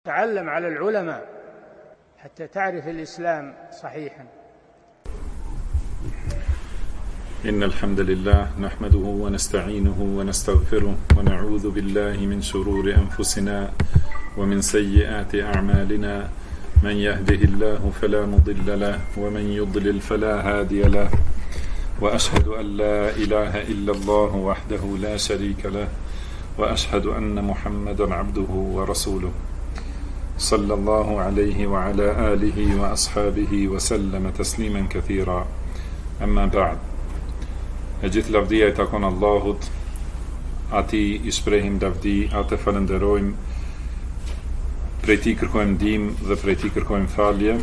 تعلم على العلماء حتى تعرف الإسلام صحيحا. إن الحمد لله نحمده ونستعينه ونستغفره ونعوذ بالله من شرور أنفسنا ومن سيئات أعمالنا. من يهده الله فلا مضل له ومن يضلل فلا هادي له، وأشهد أن لا إله إلا الله وحده لا شريك له، وأشهد أن محمدا عبده ورسوله صلى الله عليه وعلى آله وأصحابه وسلم تسليما كثيرا. أما بعد. E gjithë lavdia I takon Allahut, Ati I shprehim lavdi, Atë falenderojmë, prej Tij kërkojmë ndihmë dhe prej Tij kërkojmë falje.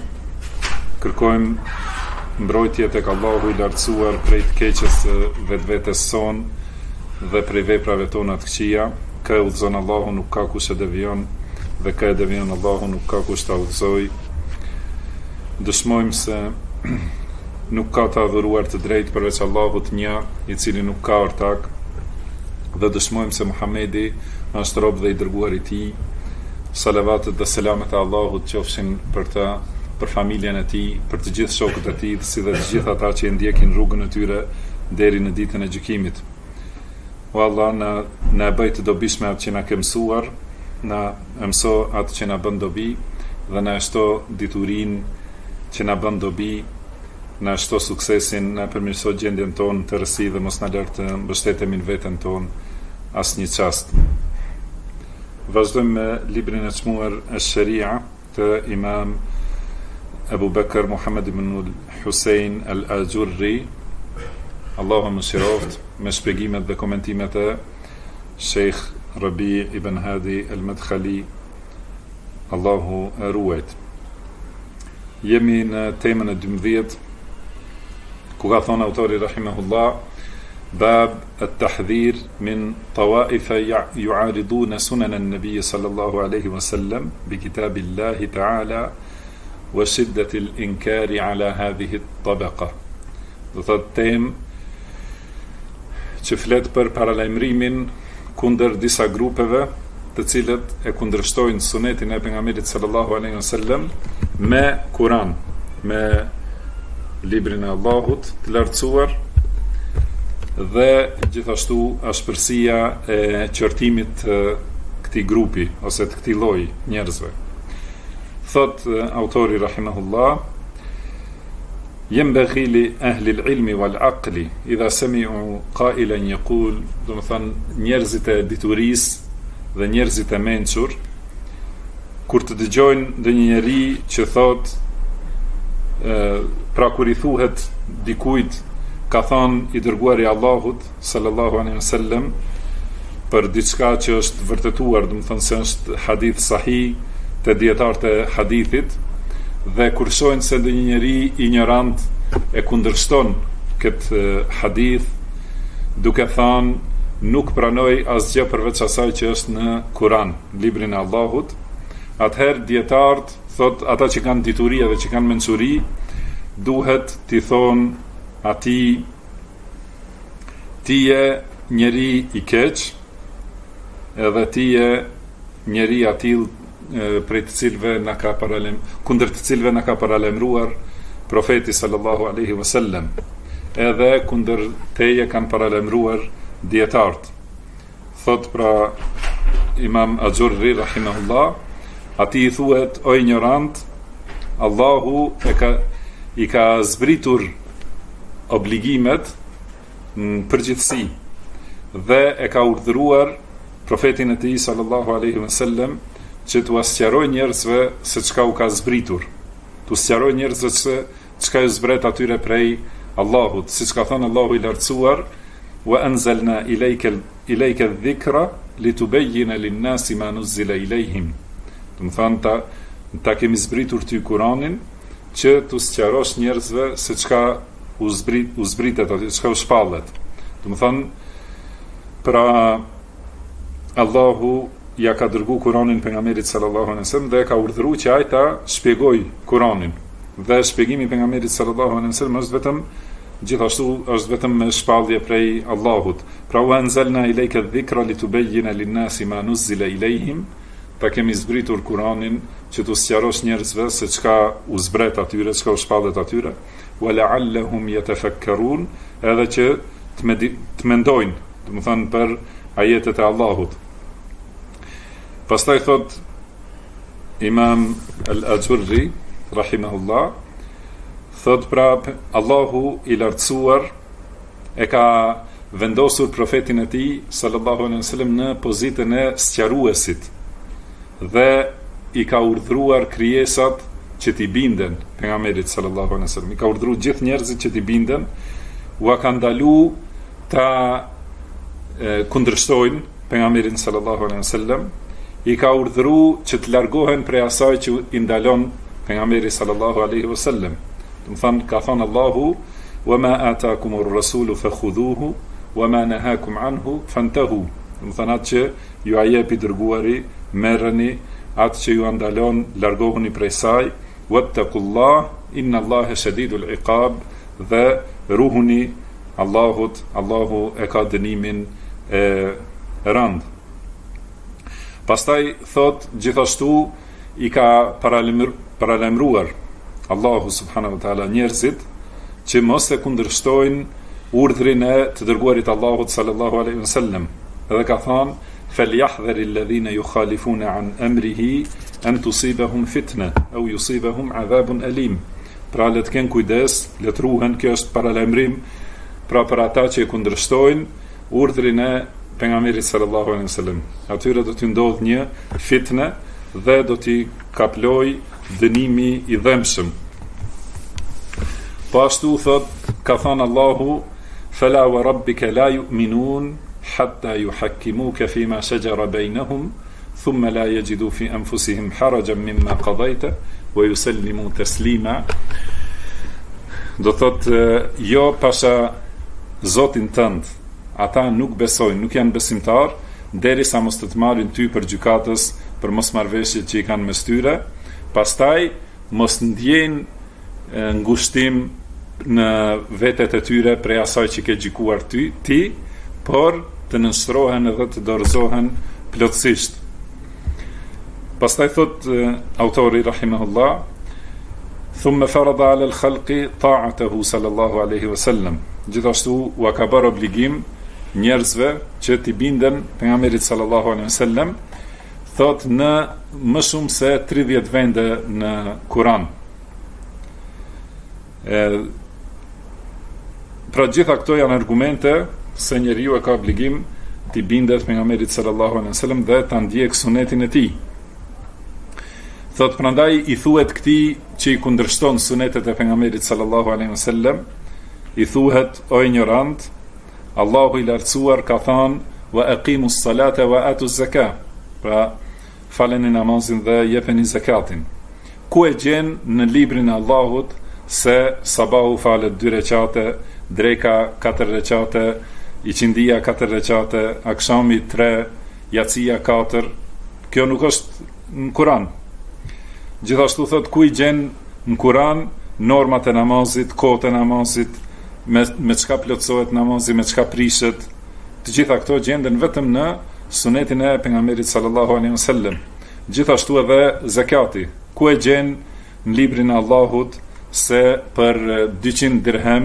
Kërkojmë mbrojtje tek Allahu I lartësuar prej të keqes së vetvetes sonë dhe prej veprave tona të këqija. Kë udhëzon Allahu, nuk ka kush e devijon, dhe kë e devijon Allahu, nuk ka kush ta udhëzoj. Dëshmojmë se nuk ka të adhuruar të drejtë përveç Allahut një, I cili nuk ka ortak, dhe dëshmojmë se Muhamedi është rob dhe I dërguar I Tij. Salavatet dhe selamet e Allahut qofshin për ta, për familjen e Tij, për të gjithë shokët e Tij, si dhe të gjithë ata që ndjekin rrugën e tyre deri në ditën e gjykimit. O Allah, na bëj të dobishme atë që na ke mësuar, na mëso atë që na bën dobi, dhe na shto diturinë që na bën dobi, na shto suksesin, na përmirëso gjendjen tonë të rësi dhe mos na lër të mbështetemi në veten tonë asnjë çast. Vazhdojmë me librin e çmuar Ash-Sharia të Imam Abu Bakr Muhammad ibn al-Husayn al-Ajurri, Allahu mëshiroft, me shpjegimet dhe komentimet e Sheikh Rabi ibn Hadi al-Madkhali, Allahu e ruajt. Jemi në temën e 12, ku ka thonë autori rahimahullah, bab at-tahdhir min tawaifa yu'ariduna sunan an-nabi sallallahu alaihi wasallam bi kitabillahi ta'ala wa shiddati al-inkari ala hadhihi at-tabaqa. Do thotë temë që flet për paralajmërimin kundër disa grupeve të cilët e kundërshtojnë sunetin e pejgamberit sallallahu alaihi wasallam me Kur'an, me librin e Allahut të lartësuar, dhe gjithashtu ashpërsia e qortimit të këtij grupi ose të këtij lloji njerëzve. Thot autori rahimahullah: ينبغي لأهل العلم والعقل إذا سمعوا قائلا يقول، do të thënë njerëzit e diturisë dhe njerëzit e mençur, kur të dëgjojnë ndonjë njeri që thot, pra kur I thuhet dikujt ka thënë I dërguari I Allahut sallallahu alaihi wasallam për diçka që është vërtetuar, do të thënë se është hadith sahih te dietarët e hadithit, dhe kur shohin se ndonjë njeri ignorant e kundërshton këtë hadith, duke thënë nuk pranoj asgjë përveç asaj që është në Kur'an, librin e Allahut, atëherë dietarët thot, ata që kanë dituri dhe që kanë mençuri, duhet t'i thonë atij, ti je njeri I keq, edhe ti je njeri atill prej të cilëve na ka kundër të cilëve na ka paralemruar profeti sallallahu alaihi wasallam, edhe kundër teje kanë paralemruar dietarët. Thot pra Imam Ajurri rahimahullah, ati I thuhet o ignorant, Allahu I ka zbritur obligimet në përgjithësi dhe e ka urdhëruar profetin e Tij sallallahu alaihi wasallam që t'u sqaroj njerëzve se çka u ka zbritur, t'u sqaroj njerëzve se çka ju zbret atyre prej Allahut, siç ka thënë Allahu I lartësuar: wa anzalna ilayka adh-dhikra litubayyana lin-nasi ma nuzila ilayhim. Do të thonë ta kemi zbritur ty Kur'anin që t'u sqarosh njerëzve se çka u zbritet aty, çka u shpallet. Do të thonë pra Allahu ja ka dërgu Kur'anin pejgamberit sallallahu alaihi wasallam dhe ka urdhëruar që ai ta shpjegoj Kur'anin. Dhe shpjegimi I pejgamberit sallallahu alaihi wasallam është vetëm gjithashtu është vetëm me shpallje prej Allahut. Pra wa anzalna ilayka adh-dhikra litubayyana lin-nasi ma nuzila ilayhim, ta kemi zbritur Kur'anin që t'u sqarosh njerëzve se çka u zbret atyre, çka u shpallet atyre, wa la'allahum yatafakkarun, edhe që të mendojnë, do të thonë për ajetet e Allahut. Pastaj thot Imam Al-Ajurri rahimahullah, thot pra Allahu i lartësuar e ka vendosur profetin e tij sallallahu alaihi wasallam në pozitën e sqaruesit dhe i ka urdhëruar krijesat që t'i binden pejgamberit sallallahu alaihi wasallam. I ka urdhëruar gjithë njerëzit që t'i binden, u ka ndaluar ta kundërshtojnë pejgamberin sallallahu alaihi wasallam, i ka urdhëruar që të largohen prej asaj që i ndalon pejgamberi sallallahu alaihi wasallam. Do të thonë ka thënë Allahu: "Wa ma ataakumur rasulu fakhudhuhu wa ma nahakum anhu fantahu." Do të thonë atë që ju a jepi dërguari, merreni, atë që ju ndalon, largohuni prej saj. Wattaqullah inna Allaha shadidul iqab, dhe ruhuni Allahut, Allahu e ka dënimin e rand. Pastaj thot gjithashtu i ka paralemruar Allahu subhanahu wa taala njerëzit që mos e kundërshtojnë urdhrin e të dërguarit Allahut sallallahu alaihi wasallam. Edhe ka thënë: "Falyahdhari alladhina yukhalifuna an amrihi an tusibahum fitna aw yusibahum adhabun alim." Pra le të kenë kujdes, le të ruhen, kjo është paralajmërim pra për ata që e kundërshtojnë urdhrin e pejgamberit sallallahu alaihi wasallam. Atyre do t'i ndodh një fitnë dhe do t'i kaploj dënimi i dhëmshëm. Po ashtu thot, ka thënë Allahu: "Fala wa rabbika la yu'minun hatta yuhakkimuka fima shajara bainahum thumma la yajidu fi anfusihim harajan mimma qadayta wa yusallimu taslima." Do thot, jo pasha Zotin tënd, ata nuk besojnë, nuk janë besimtar, derisa mos të marrin ty për gjykatës për mosmarrveshjet që i kanë mes tyre, pastaj mos ndjejnë ngushtim në vetet e tyre prej asaj që ke gjykuar ti, por të nënshtrohen edhe të dorëzohen plotësisht. Pastaj thot autori rahimahullah: "Thumma farada 'ala al-khalqi ta'atahu sallallahu alaihi wasallam." Gjithashtu u ka bërë obligim njerëzve që t'i binden pejgamberit sallallahu alaihi wasallam, thot në më shumë se 30 vende në Kur'an. Pra gjitha këto janë argumente se njeriu e ka obligim t'i bindet pejgamberit sallallahu alaihi wasallam dhe ta ndjek sunetin e tij. Thot prandaj i thuhet këtij që i kundërshton sunetet e pejgamberit sallallahu alaihi wasallam, i thuhet: "O ignorant, Allahu i lartësuar ka thënë: wa aqimus salata wa atuz zakat." Pra faleni namazin dhe jepeni zakatin. Ku e gjen në librin e Allahut se sabahu falet 2 recate, dreka 4 recate, iqindia 4 recate, akşami 3, jacia 4? Kjo nuk është në Kur'an. Gjithashtu thot, ku i gjen në Kur'an normat e namazit, kohët e namazit, me çka plotësohet namazi, me çka prishet? Të gjitha këto gjenden vetëm në sunetin e pejgamberit sallallahu alaihi wasallam. Gjithashtu edhe zakati, ku e gjen në librin e Allahut se për 200 dirhem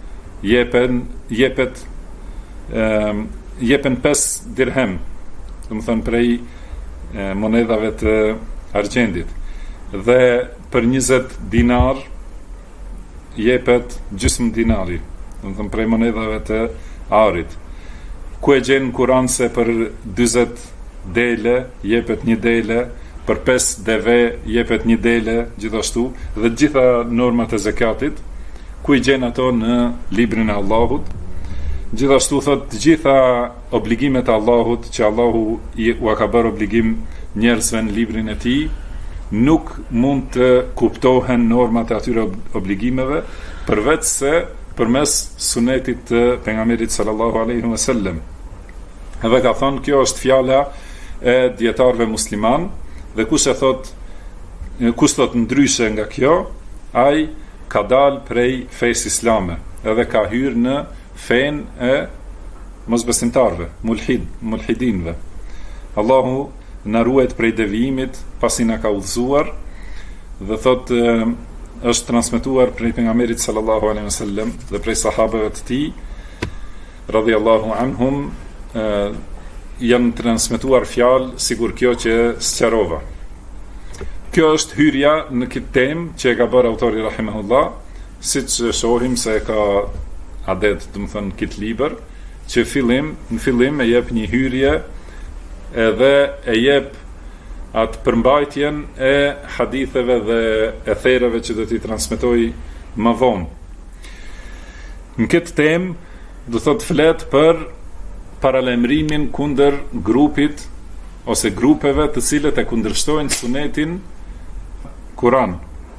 jepen 5 dirhem, do të thënë prej monedhave të argjendit, dhe për 20 dinar jepet gjysmë dinari, do të thënë prej monedhave të arit. Ku e gjen në Kur'an se për 40 dele jepet 1 dele, për 5 deve jepet 1 dele, gjithashtu, dhe gjitha normat e zakatit, ku i gjen ato në librin e Allahut? Gjithashtu thot, të gjitha obligimet e Allahut që Allahu u ka bërë obligim njerëzve në librin e tij, nuk mund të kuptohen normat e atyre obligimeve përveç se përmes sunetit të pejgamberit sallallahu alaihi wasallam. Edhe ka thonë, kjo është fjala e dietarëve musliman, dhe kush thot ndryshe nga kjo, ai ka dalë prej fesë islame, edhe ka hyrë në fen e mosbesimtarve, mulhidinve. Allahu na ruajt prej devijimit pasi na ka udhëzuar, dhe thot është transmetuar prej pejgamberit sallallahu alaihi wasallam dhe prej sahabeve të tij radhiyallahu anhum, janë transmetuar fjalë sigur kjo që sqarova. Kjo është hyrja në këtë temë që e ka bërë autori rahimahullah, siç shohim se ka adet, do të thënë, këtë libër që në fillim e jep një hyrje edhe e jep atë përmbajtjen e haditheve dhe ethereve që do t'i transmetoj më vonë. Në këtë temë do thot flet për paralajmërimin kundër grupit ose grupeve të cilët e kundërshtojnë sunetin Kur'an.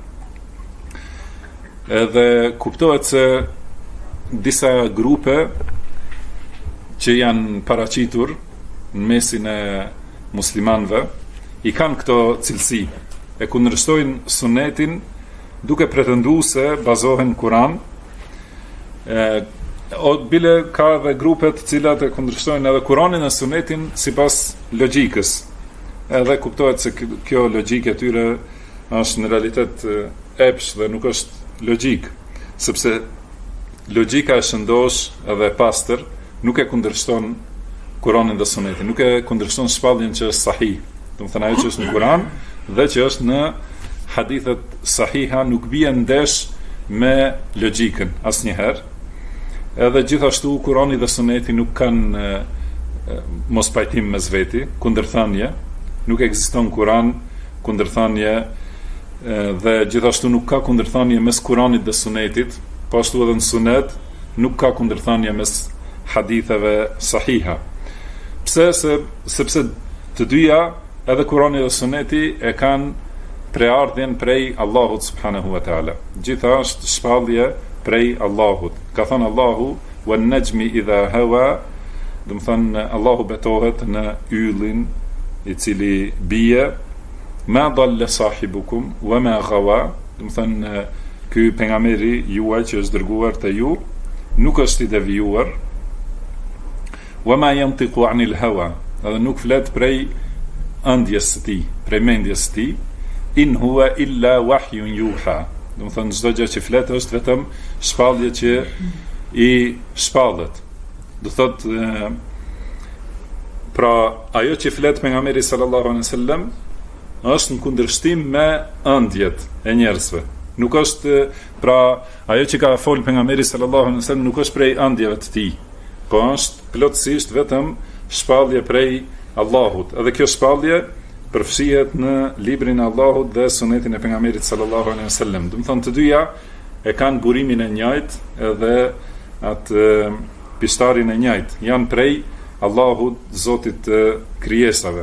Edhe kuptohet se disa grupe që janë paraqitur në mesin e muslimanëve i kanë këto cilësi, e kundërshtojnë sunetin duke pretenduar se bazohen Kur'an. O bile ka dhe grupe të cilat e kundërshtojnë edhe Kur'anin e sunetin sipas logjikës. Edhe kuptohet se kjo logjikë e tyre është në realitet epsh dhe nuk është logjik, sepse logjika e shëndosh edhe e pastër nuk e kundërshton Kur'anin dhe sunetin, nuk e kundërshton shpalljen që është sahih. Do të thënë ajo që është në Kur'an dhe që është në hadithet sahiha nuk bie ndesh me logjikën asnjëherë. Edhe gjithashtu Kur'ani dhe suneti nuk kanë mos pajtim mes veti, kundërthënie, nuk ekziston Kur'an kundërthënie, dhe gjithashtu nuk ka kundërthënie mes Kur'anit dhe sunetit, po ashtu edhe në sunet nuk ka kundërthënie mes haditheve sahiha. Sepse të dyja, edhe Kur'ani dhe suneti, e kanë preardhjen prej Allahut subhanahu wa taala. Gjitha është shpallje prej Allahut. Ka thënë Allahu wan najmi idha hawa, do të thënë Allahu betohet në yllin i cili bie, ma dalla sahibukum wa ma ghawa, do të thënë ky pejgamberi juaj që është dërguar te ju nuk është i devijuar, wa ma yantiqu anil hawa, edhe nuk flet prej ëndjes së tij, prej mendjes së tij, in huwa illa wahyun yuha. Do të thënë çdo gjë që flet është vetëm shpallje që i shpallet. Do thotë pra ajo që flet pejgamberi sallallahu alaihi wasallam është në kundërshtim me ëndjet e njerëzve. Nuk është pra ajo që ka folë pejgamberi sallallahu alaihi wasallam nuk është prej ëndjeve të tij, po është plotësisht vetëm shpallje prej Allahut. Edhe kjo shpallje përfshihet në librin e Allahut dhe sunetin e pejgamberit sallallahu alaihi wasallam. Do të thonë të dyja e kanë burimin e njëjtë edhe atë pistarin e njëjtë. Janë prej Allahut, Zotit të krijesave.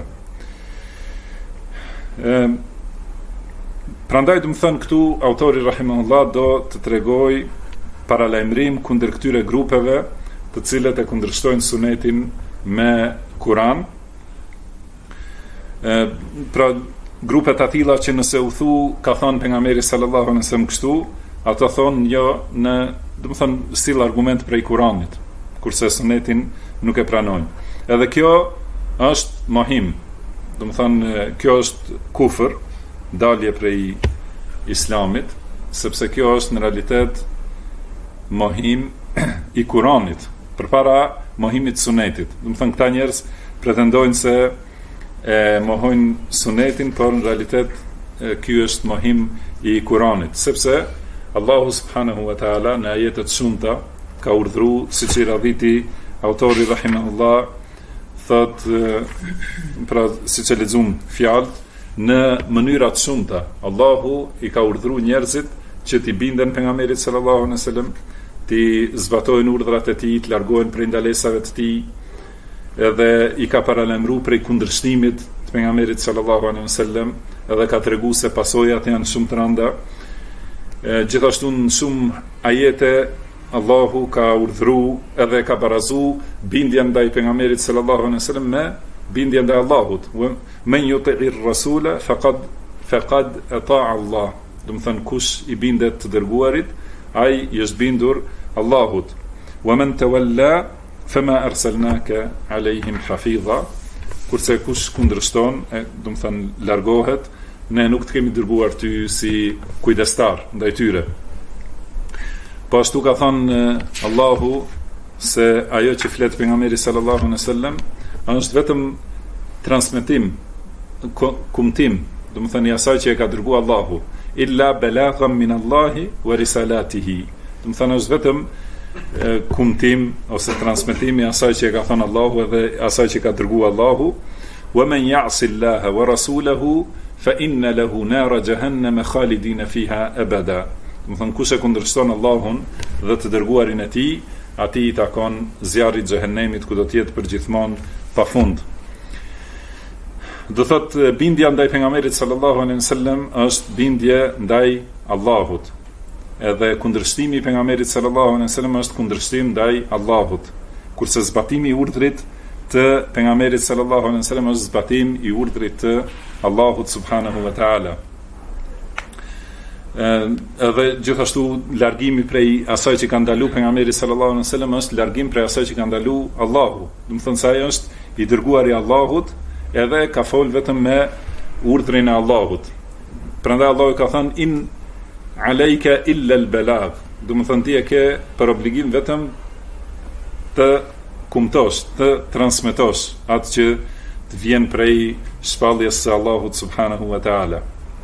Prandaj do të thënë këtu autori rahimahullah do të tregoj paralajmërim kundër këtyre grupeve të cilët e kundërshtojnë sunetin me Kur'an. Pra grupet atilla që nëse u thu ka thënë pejgamberi sallallahu alaihi wasallam kështu, ata thonë jo në, do të thënë, sill argument prej Kuranit, kurse sunetin nuk e pranojnë. Edhe kjo është mohim. Do të thënë kjo është kufër, dalje prej Islamit, sepse kjo është në realitet mohim i Kuranit përpara mohimit sunetit. Do të thënë këta njerëz pretendojnë se e mohojnë sunetin, por në realitet ky është mohim i Kuranit, sepse Allahu subhanahu wa taala në ajetet shumta ka urdhëruar, siç i radhiti autori rahimahullah, thot pra siç e lexuam fjalët, në mënyra të shumta Allahu i ka urdhëruar njerëzit që t'i binden pejgamberit sallallahu alaihi wasallam, t'i zbatojnë urdhrat e tij, të largohen prej ndalesave të tij, edhe i ka paralajmëruar prej kundërshtimit të pejgamberit sallallahu alaihi wasallam, edhe ka treguar se pasojat janë shumë të rënda. Gjithashtu në shumë ajete Allahu ka urdhëruar edhe ka barazuar bindjen ndaj pejgamberit sallallahu alaihi wasallam me bindjen ndaj Allahut. Men yuti'ir rasula faqad ata'a Allah. Do të thënë kush i bindet të dërguarit, ai i është bindur Allahut. Wa man tawalla fama arsalnaka alaihim hafiza. kurse kush kundërshton, do të thënë largohet, ne nuk të kemi dërguar ty si kujdestar ndaj tyre. Po ashtu ka thënë Allahu se ajo që flet pejgamberi sallallahu alaihi wasallam është vetëm transmetim, kumtim, do të thënë asaj që e ka dërguar Allahu, illa balaghan min Allahi wa risalatihi. Do të thënë është vetëm kumtim ose transmetimi asaj që e ka thënë Allahu edhe asaj që ka dërguar Allahu. Wa man ya'si Allaha wa rasulahu fa inna lahu nara jahannama khalidina fiha abada. Do të thënë kush e kundërshton Allahun dhe të dërguarin e tij, atij i takon zjarri i xhehenemit ku do të jetë përgjithmonë pafund. Do thot bindja ndaj pejgamberit sallallahu alaihi wasallam është bindje ndaj Allahut. Edhe kundërshtimi i pejgamberit sallallahu alaihi wasallam është kundërshtim ndaj Allahut. Kurse zbatimi i urdhrit të pejgamberit sallallahu alaihi wasallam është zbatim i urdhrit të Allahut subhanahu wa taala. Edhe gjithashtu largimi prej asaj që ka ndaluar pejgamberi sallallahu alaihi wasallam është largim prej asaj që ka ndaluar Allahu. Do të thonë se ai është i dërguari i Allahut, edhe ka fol vetëm me urdhrin e Allahut. Prandaj Allahu ka thënë in alejka illa al-balagh. Do të thonë ti e ke për obligim vetëm të kumtosh, të transmetosh atë që të vjen prej shpalljes së Allahut subhanahu wa taala.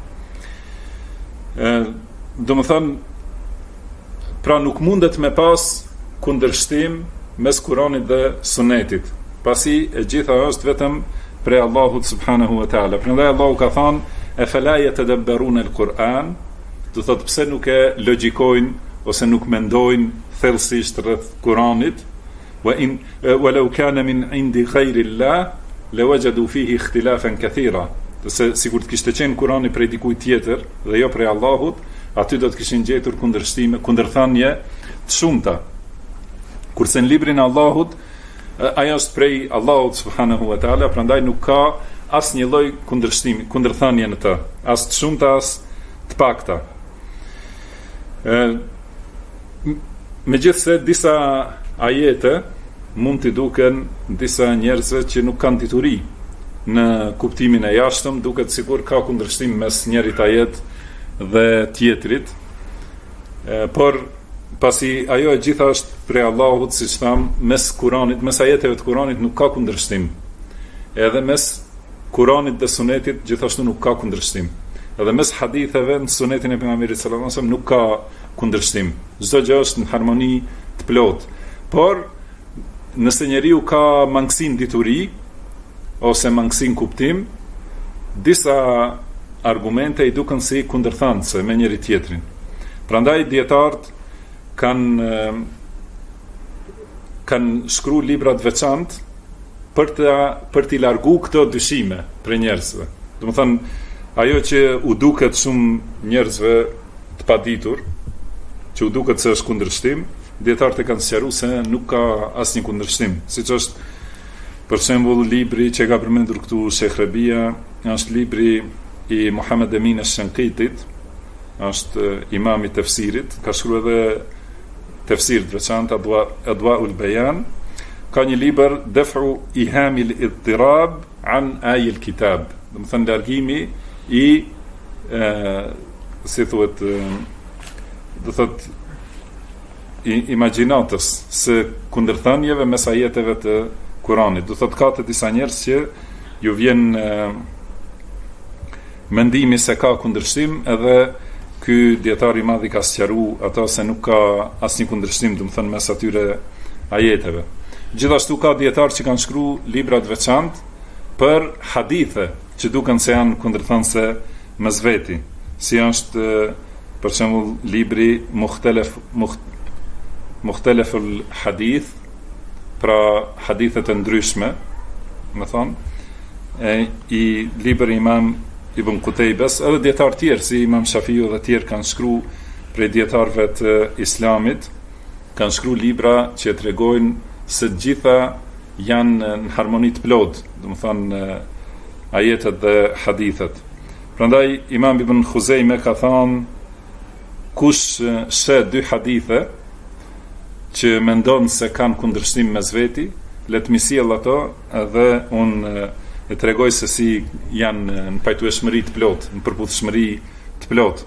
Do të thonë, pra nuk mundet me pas kundërshtim mes Kuranit dhe Sunetit, pasi e gjitha është vetëm prej Allahut subhanahu wa taala. Prandaj Allahu ka thënë: "E fala yatadabbaruna al-Quran", do thotë pse nuk e logjikojnë ose nuk mendojnë thellësisht rreth Kuranit, walau kana min indi ghayri Allah lawajadu fihi ikhtilafan kathira. Se sikur të kishte qenë Kurani prej dikujt tjetër dhe jo prej Allahut, aty do të kishin gjetur kundërshtime, kundërthënie të shumta. Kurse në librin e Allahut, ajo është prej Allahut subhanahu wa taala, prandaj nuk ka asnjë lloj kundërshtimi, kundërthënie në të, as të shumta as të pakta. Megjithse disa ajete mund t'i duken disa njerëzve që nuk kanë dituri në kuptimin e jashtëm, duket sikur ka kundërshtim mes njërit ajet dhe tjetrit, por pasi ajo e gjitha është prej Allahut, siç tham, mes Kuranit, mes ajeteve të Kuranit nuk ka kundërshtim. Edhe mes Kuranit dhe Sunetit gjithashtu nuk ka kundërshtim. Edhe mes haditheve në Sunetin e pejgamberit sallallahu alajhi wasallam nuk ka kundërshtim. Çdo gjë është në harmoni të plotë. Por nëse njeriu ka mangësinë dituri ose mangësinë kuptim, disa argumente i duken si kundërthanëse me njëri tjetrin. Prandaj dietarët kanë shkruar libra të veçantë për t'i largu këto dyshime për njerëzve. Do të thonë, ajo që u duket shumë njerëzve të paditur, që u duket se është kundërshtim, dietarët e kanë sqaruar se nuk ka asnjë kundërshtim. Siç është për shembull libri që ka përmendur këtu Sheikh Rabia, është libri i Muhammed Emin Ash-Shanqitit, është imam i tefsirit, ka shkruar edhe tefsir të veçantë Adwa'ul Bayan. Ka një libër Daf'u Ihamil Idtirab an Ayil Kitab, do të thënë largimi i si thuhet, do thot imagjinatës së kundërthënieve mes ajeteve të Kuranit. Do thot ka të disa njerëz që ju vjen mendimi se ka kundërshtim, edhe ky dietar i madh i ka sqaruar ato se nuk ka asnjë kundërshtim, do të thënë mes atyre ajeteve. Gjithashtu ka dietar që kanë shkruar libra të veçantë për hadithe që duken se janë kundërthënëse mes veti, si është për shembull libri Mukhtalaful Hadith, pra hadithet e ndryshme, më thonë, i libri Imam Ibn Qutaybes, edhe dietar tjerë si Imam Shafiu dhe tjerë kanë shkruar prej dietarëve të Islamit, kanë shkruar libra që tregojnë se gjitha janë në harmoni të plotë, do të thonë ajetet dhe hadithet. Prandaj Imam Ibn Khuzejme ka thënë, kush sheh dy hadithe që mendon se kanë kundërshtim mes veti, le të mi sjell ato edhe unë e tregoj se si janë në pajtueshmëri të plot, në përputhshmëri të plot.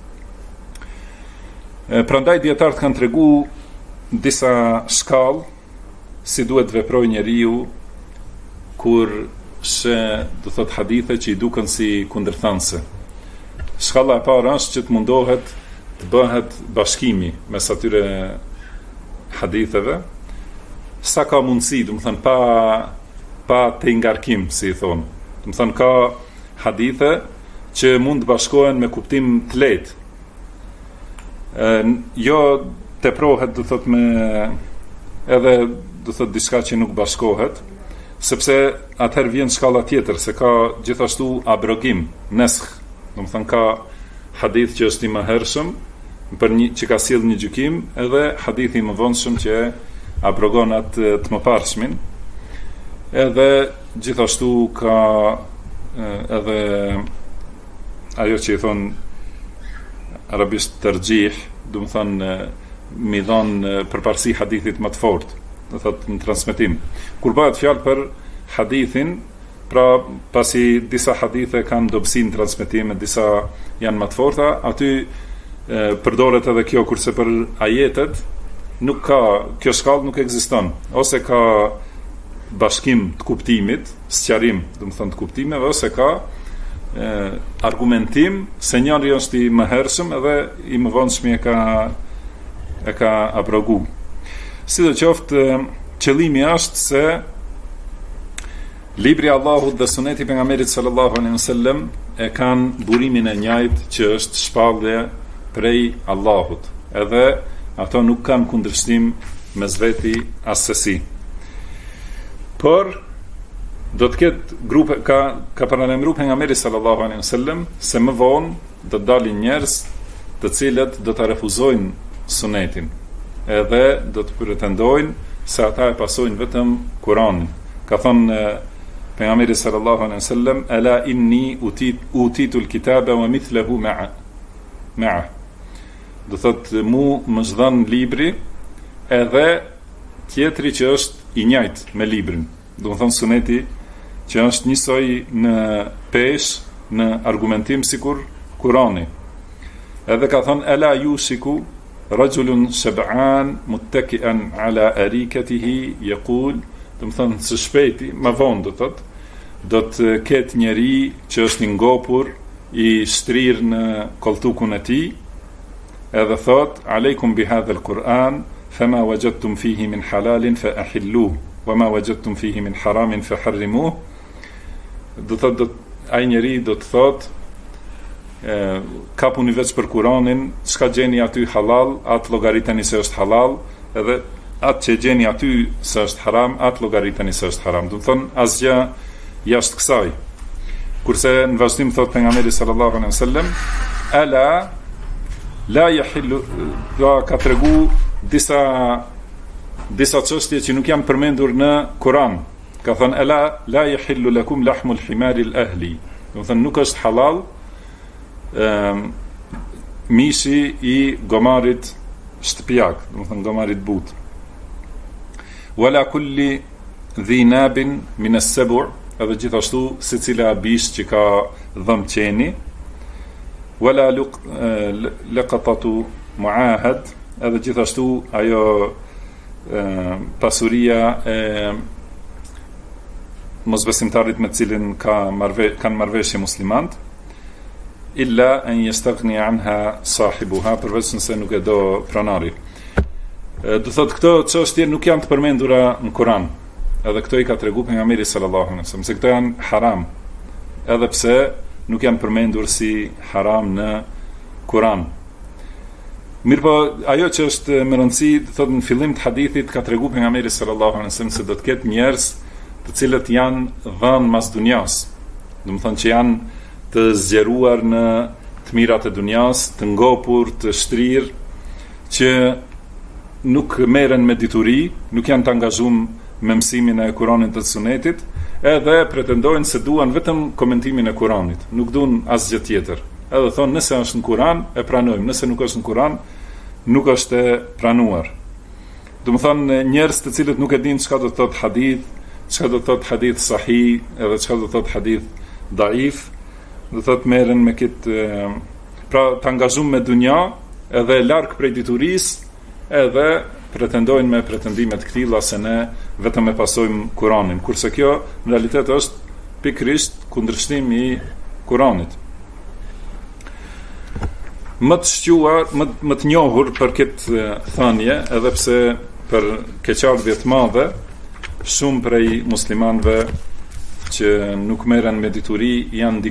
Prandaj dietarët kanë tregu disa shkallë si duhet veproj njeriu kur shë do thot hadithe që i duken si kundërthanëse. Shkalla e parë është që të mundohet të bëhet bashkimi mes atyre haditheve sa ka mundësi, do të thënë pa të ngarkim, si i thonë. Do të thënë ka hadithe që mund të bashkohen me kuptim të lehtë. Jo teprohet, do thot me edhe do thot diçka që nuk bashkohet, sepse atëherë vjen shkalla tjetër, se ka gjithashtu abrogim, nesk. Do të thënë ka hadith që është i mëhershëm për një që ka sjell një gjykim, edhe hadithi i mëvonshëm që abrogon atë të mëparshmin. Edhe gjithashtu ka edhe ajo që i thon arabisht tarjih, do të thënë mi dhon përparësi hadithit më të fortë, do thotë në transmetim. Kur bëhet fjalë për hadithin, pra pasi disa hadithe kanë dobësi në transmetim, disa janë më të forta, aty përdoret edhe kjo, kurse për ajetet nuk ka, kjo shkallë nuk ekziston, ose ka bashkim të kuptimit, sqarim, do të thënë të kuptimeve, ose ka argumentim se njëri është i mëhershëm edhe i mëvonshmi e ka abrogu. Sidoqoftë, qëllimi është se libri i Allahut dhe suneti pejgamberit sallallahu alaihi wasallam e kanë burimin e njëjtë që është shpallje prej Allahut. Edhe ato nuk kanë kundërshtim mes veti asesi. Por do të ketë grupe ka paralajmëruar pejgamberi sallallahu alaihi wasallam se më vonë do të dalin njerëz të cilët do ta refuzojnë sunetin. Edhe do të pretendojnë se ata e pasojnë vetëm Kur'anin. Ka thënë pejgamberi sallallahu alaihi wasallam, ala inni utitu al-kitaba wa mithluhu ma'a. Do thotë mu më zhdhan libri edhe tjetri që është i njëjtë me librin. Do të thonë suneti që është njësoj në pesh, në argumentim sikur Kurani. Edhe ka thënë ala yushiku rajulun shab'an muttaki'an ala arikatihi yaqul, do të thonë së shpejti, më vonë do të ketë njeri që është i ngopur, i shtrirë në koltukun e tij, edhe thot aleikum bi hadha al-Quran fama wajadtum fihi min halalin fa ahilluhu wama wajadtum fihi min haramin fa harrimuhu. Do thot ai njeri do të thot kapuni veç për Kur'anin, çka gjeni aty halal, atë llogaritani se është halal, edhe atë që gjeni aty se është haram, atë llogaritani se është haram. Do të thon asgjë jashtë kësaj. Kurse në vazhdim thot pejgamberi sallallahu alaihi wasallam, ala la yahillu, ka tregu disa çështje që nuk janë përmendur në Kur'an. Ka thënë ala la yahillu lakum lahmul himari al-ahli. Do të thënë nuk është halal mishi i gomarit shtëpiak, do të thënë gomarit but. Wala kulli dhi nabin min as-sab'u, edhe gjithashtu secila bish që ka dhëm qeni. Wala laqatatu muahad, edhe gjithashtu ajo pasuria e mosbesimtarit me cilin kanë marrëveshje muslimant, illa an yastaghni anha sahibuha, përveç nëse nuk e do pronari. Do thot këto çështje nuk janë të përmendura në Kur'an. Edhe këto i ka tregu pejgamberi sallallahu alaihi wasallam, se këto janë haram. Edhe pse nuk janë përmendur si haram në Kur'an. Mirpo ajo që është më rëndësi, do thot në fillim të hadithit ka tregu pejgamberi sallallahu alaihi wasallam se do të ketë njerëz të cilët janë dhënë mas dunjas. Do të thonë që janë të zgjeruar në të mirat e dunjas, të ngopur, të shtrirë, që nuk merren me dituri, nuk janë të angazhuar me mësimin e Kuranit dhe Sunetit, edhe pretendojnë se duan vetëm komentimin e Kuranit, nuk duan asgjë tjetër. Edhe thonë nëse është në Kuran e pranojmë, nëse nuk është në Kuran nuk është e pranuar. Do të thonë njerëz të cilët nuk e dinë çka do të thotë hadith, çka do thot hadith sahih edhe çka do thot hadith daif, do thot merren me këtë pra të angazhuar me dunja edhe larg prej diturisë, edhe pretendojnë me pretendime të këtilla se ne vetëm e pasojmë Kur'anin, kurse kjo në realitet është pikërisht kundërshtim i Kur'anit. Më të shquar, më të njohur për këtë thënie, edhe pse për keqardhje të madhe, shumë prej muslimanëve që nuk merren me dituri janë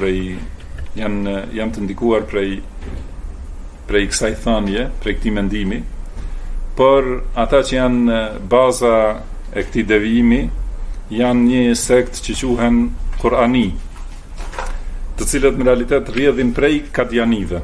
të ndikuar prej kësaj thënie, prej këtij mendimi, por ata që janë baza e këtij devijimi janë një sekt që quhen Kur'ani, të cilët në realitet rrjedhin prej Kadianive.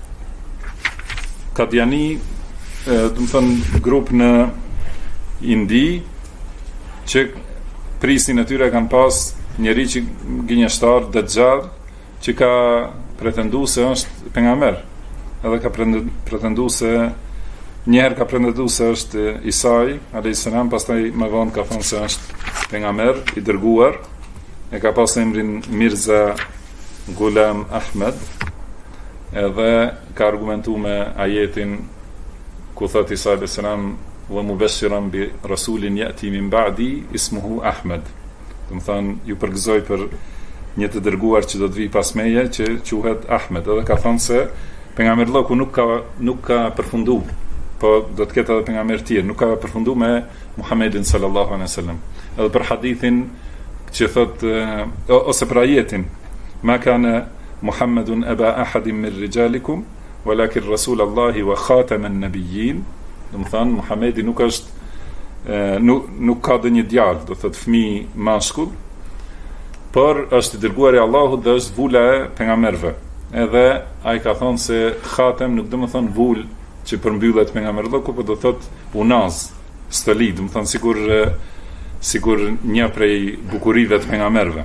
Kadiani, do të thënë grup në Indi, që prisin e tyre kanë pas njeri që gënjeshtar Dajjal, që ka pretendu se është pejgamber, edhe ka pretendu se njëherë ka pretendu se është Isai a.s. pastaj më vonë ka thënë se është pejgamber i dërguar, e ka pas emrin Mirza Ghulam Ahmed, edhe ka argumentu me ajetin ku thot Isa a.s. wa mubashiran bi rasulin yati min ba'di ismuhu Ahmed. Do të thonë ju përgëzoj për një të dërguar që do të vijë pas meje që quhet Ahmed, edhe ka thënë se pejgamberlloku nuk ka përfunduar, po do të ketë edhe pejgamber tjerë, nuk ka përfunduar me Muhammedin sallallahu alaihi wasallam. Edhe për hadithin që thot ose për ajetin ma kana Muhammedun aba ahadin min rijalikum walakin rasulallahi wa khataman nabiyyin. Do të thonë Muhamedi nuk është nuk ka dhe një djalë, do thot fëmijë mashkull, por është i dërguari i Allahut dhe është vula e pejgamberëve. Edhe ai ka thonë se khatem nuk do të thonë vul që përmbyllet pejgamberlloku, por do thot unaz, stoli, do të thonë sigur një prej bukurive të pejgamberëve.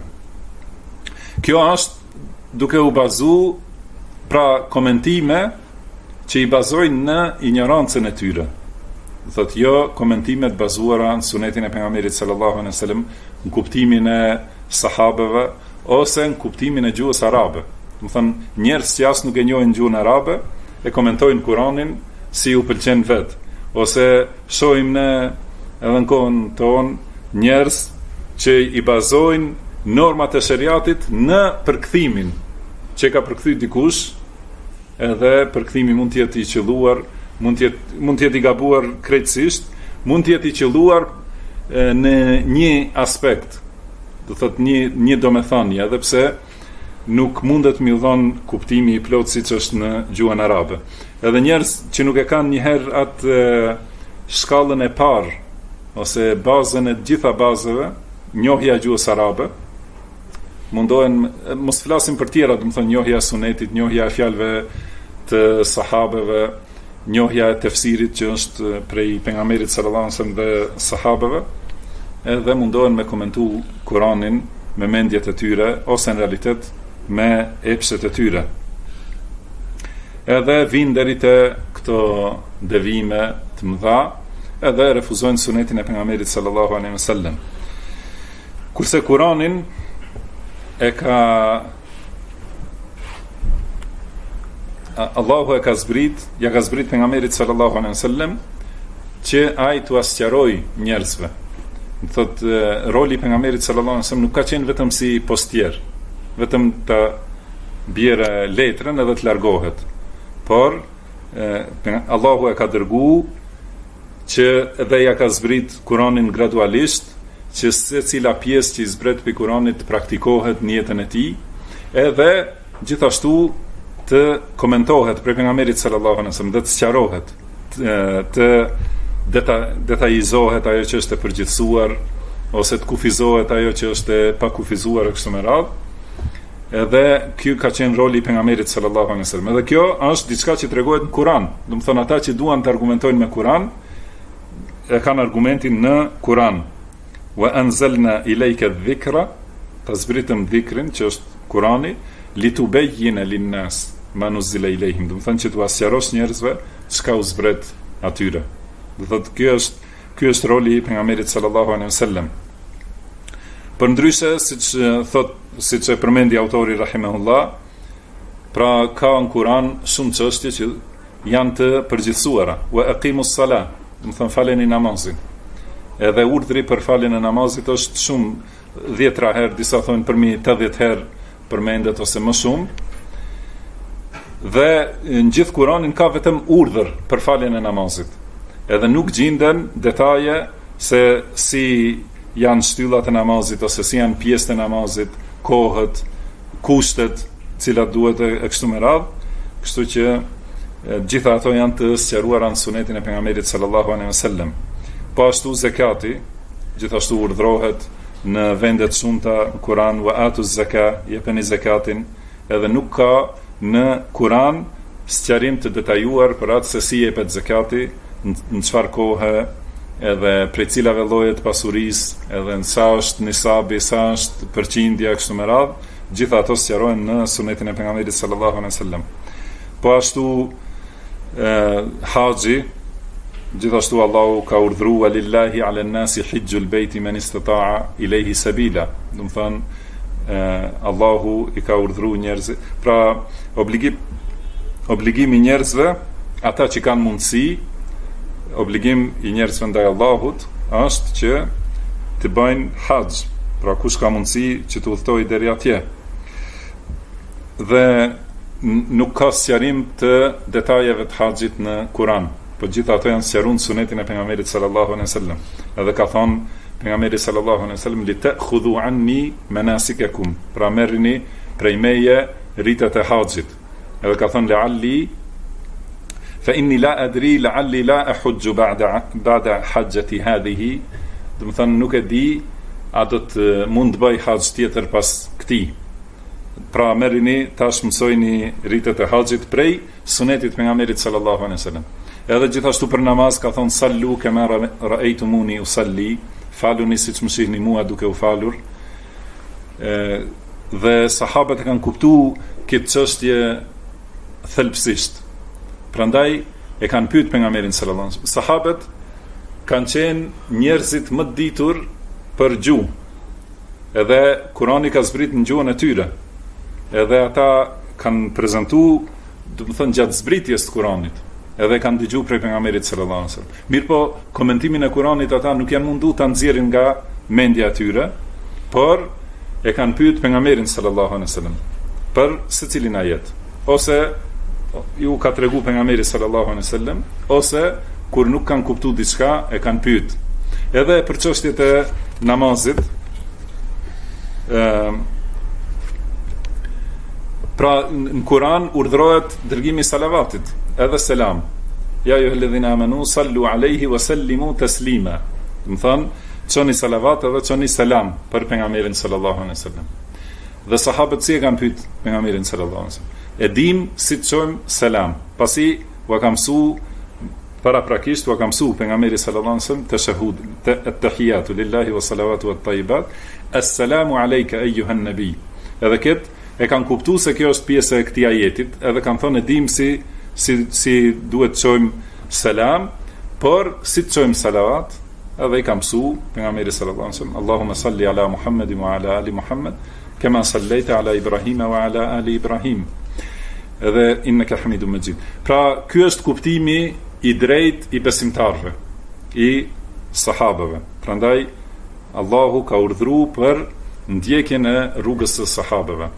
Kjo është duke u bazu pra komentime që i bazojnë në ignorancën e tyre. Thot jo komentimet bazuara në sunetin e pejgamberit sallallahu alaihi wasallam, në kuptimin e sahabeve ose në kuptimin e gjuhës arabe. Do të thonë njerëz që as nuk e njohin gjuhën arabe e komentojnë Kur'anin si u pëlqen vet, ose shohim ne edhe në kohën tonë njerëz që i bazojnë normat e shariatit në përkthimin që ka përkthyr dikush, edhe përkthimi mund të jetë i qelluar, mund të jetë i gabuar krejtësisht, mund të jetë i qelluar në një aspekt, do thot një domethënie, edhe pse nuk mundet mi dhon kuptimi i plot siç është në gjuhën arabe. Edhe njerëz që nuk e kanë njëherë atë shkallën e parë ose bazën e gjitha bazave, njohja e gjuhës arabe, mundohen, mos flasim për tjera, do të thonë njohja e sunetit, njohja e fjalëve të sahabeve, njohja e tefsirit që është prej pejgamberit sallallahu alaihi wasallam dhe sahabeve, edhe mundohen me komentu Kur'anin me mendjet e tyre ose në realitet me epshet e tyre. Edhe vinë deri te këto devime të mëdha, edhe refuzojnë sunetin e pejgamberit sallallahu alaihi wasallam. Kurse Kur'anin Allahu e ka zbrit pejgamberit sallallahu alaihi wasallam që ai t'u asqaroj njerëzve. Do thot roli i pejgamberit sallallahu alaihi wasallam nuk ka qenë vetëm si postier, vetëm ta bjerë letrën edhe të largohet. Por Allahu e ka dërguar që edhe ja ka zbrit Kur'anin gradualisht, që secila pjesë që i zbret për Kur'anit praktikohet në jetën e tij, edhe gjithashtu të komentohet për pejgamberit sallallahu alaihi wasallam, dhe të sqarohet, të detajizohet ajo që është e përgjithësuar, ose të kufizohet ajo që është e pakufizuar e kështu me radhë. Edhe ky ka qenë roli i pejgamberit sallallahu alaihi wasallam. Edhe kjo është diçka që tregohet në Kur'an. Do të thonë ata që duan të argumentojnë me Kur'an e kanë argumentin në Kur'an. Wa anzalna ilayka dhikra, ta zbritëm dhikrin që është Kurani, litubayyina linnas ma nuzila ilayhim, do të thonë që t'u sqarosh njerëzve çka u zbret atyre. Do thotë ky është roli i pejgamberit sallallahu alaihi wasallam. Përndryshe, siç e përmendi autori rahimahullah, pra ka në Kur'an shumë çështje që janë të përgjithësuara. Wa aqimus salah, do të thënë faleni namazin. Edhe urdhri për faljen e namazit është shumë, 10 herë, disa thonë përmi 80 herë përmendet ose më shumë. Dhe në gjithë Kur'anin ka vetëm urdhër për faljen e namazit. Edhe nuk gjenden detaje se si janë shtyllat e namazit ose si janë pjesët e namazit, kohët, kushtet, cilat duhet e kështu me radhë. Kështu që gjitha ato janë të sqaruara në sunetin e pejgamberit sallallahu alaihi wasallam. Po ashtu zakati, gjithashtu urdhrohet në vendet shumta në Kur'an, wa atu zaka, jepeni zakatin, edhe nuk ka në Kur'an sqarim të detajuar për atë se si jepet zakati, në çfarë kohe, edhe prej cilave lloje të pasurisë, edhe në sa është nisabi, sa është përqindja kështu me radhë, gjitha ato sqarohen në sunetin e pejgamberit sallallahu alaihi wasallam. Po ashtu haxhi, gjithashtu Allahu ka urdhëruar lillahi ala nasi hijjul beiti man istata'a ilayhi sabila. Do të thonë Allahu i ka urdhëruar njerëzit, pra obligimi i njerëzve, ata që kanë mundësi, obligim i njerëzve ndaj Allahut është që të bëjnë haxh, pra kush ka mundësi që të udhtojë deri atje. Dhe nuk ka sqarim të detajeve të haxhit në Kur'an, po gjitha ato janë sqaruar në sunetin e pejgamberit sallallahu alaihi wasallam. Edhe ka thonë pejgamberi sallallahu alaihi wasallam li ta'khudhu anni manasikakum, pra merrini prej meje ritet e haxhit. Edhe ka thonë la'alli fa inni la adri la'alli la ahujju ba'da hajjati hadhihi, do të thonë nuk e di a do të mund të bëj haxh tjetër pas këtij. Pra merrini, tash mësojni ritet e haxhit prej sunetit pejgamberit sallallahu alaihi wasallam. Edhe gjithashtu për namaz ka thonë sallu kama ra'aytumuni usalli, faluni siç më shihni mua duke u falur. Dhe sahabët e kanë kuptuar këtë çështje thelbësisht. Prandaj e kanë pyet pejgamberin sallallahu alaihi wasallam. Sahabët kanë qenë njerëzit më të ditur për gjuhë. Edhe Kurani ka zbrit në gjuhën e tyre. Edhe ata kanë prezantuar, do të thënë, gjatë zbritjes të Kuranit. Edhe kanë dëgjuar prej pejgamberit sallallahu alaihi wasallam. Mirpo komentimin e Kuranit ata nuk janë munduar ta nxjerrin nga mendja e tyre, por e kanë pyet pejgamberin sallallahu alaihi wasallam për secilin ajet. Ose ju ka tregu pejgamberi sallallahu alaihi wasallam, ose kur nuk kanë kuptuar diçka e kanë pyet. Edhe për çështjet e namazit, pra në Kur'an urdhrohet dërgimi i salavatit, edhe selam. Ja ayyuhalladhina amanu sallu alayhi wa sallimu taslima. Do të thonë, çoni salavat edhe çoni selam për pejgamberin sallallahu alaihi wasallam. Dhe sahabët si e kanë pyet pejgamberin sallallahu alaihi wasallam. E dim si të çojmë selam. Pasi u ka mësuar paraprakisht, u ka mësuar pejgamberi sallallahu alaihi wasallam tashahhud, at-tahiyatu lillahi wa salawatu wat-tayyibat, assalamu alayka ayyuhan nabi. Edhe këtë e kanë kuptuar se kjo është pjesë e këtij ajetit, edhe kanë thonë dim si duhet të çojmë selam, por si të çojmë salavat, edhe i ka mësuar pejgamberi sallallahu alaihi wasallam, Allahumma salli ala Muhammedin wa ala ali Muhammad, kama sallaita ala Ibrahim wa ala ali Ibrahim. Edhe innaka Hamidum Majid. Pra, ky është kuptimi i drejt i besimtarëve, i sahabëve. Prandaj Allahu ka urdhëruar për ndjekjen e rrugës së sahabëve.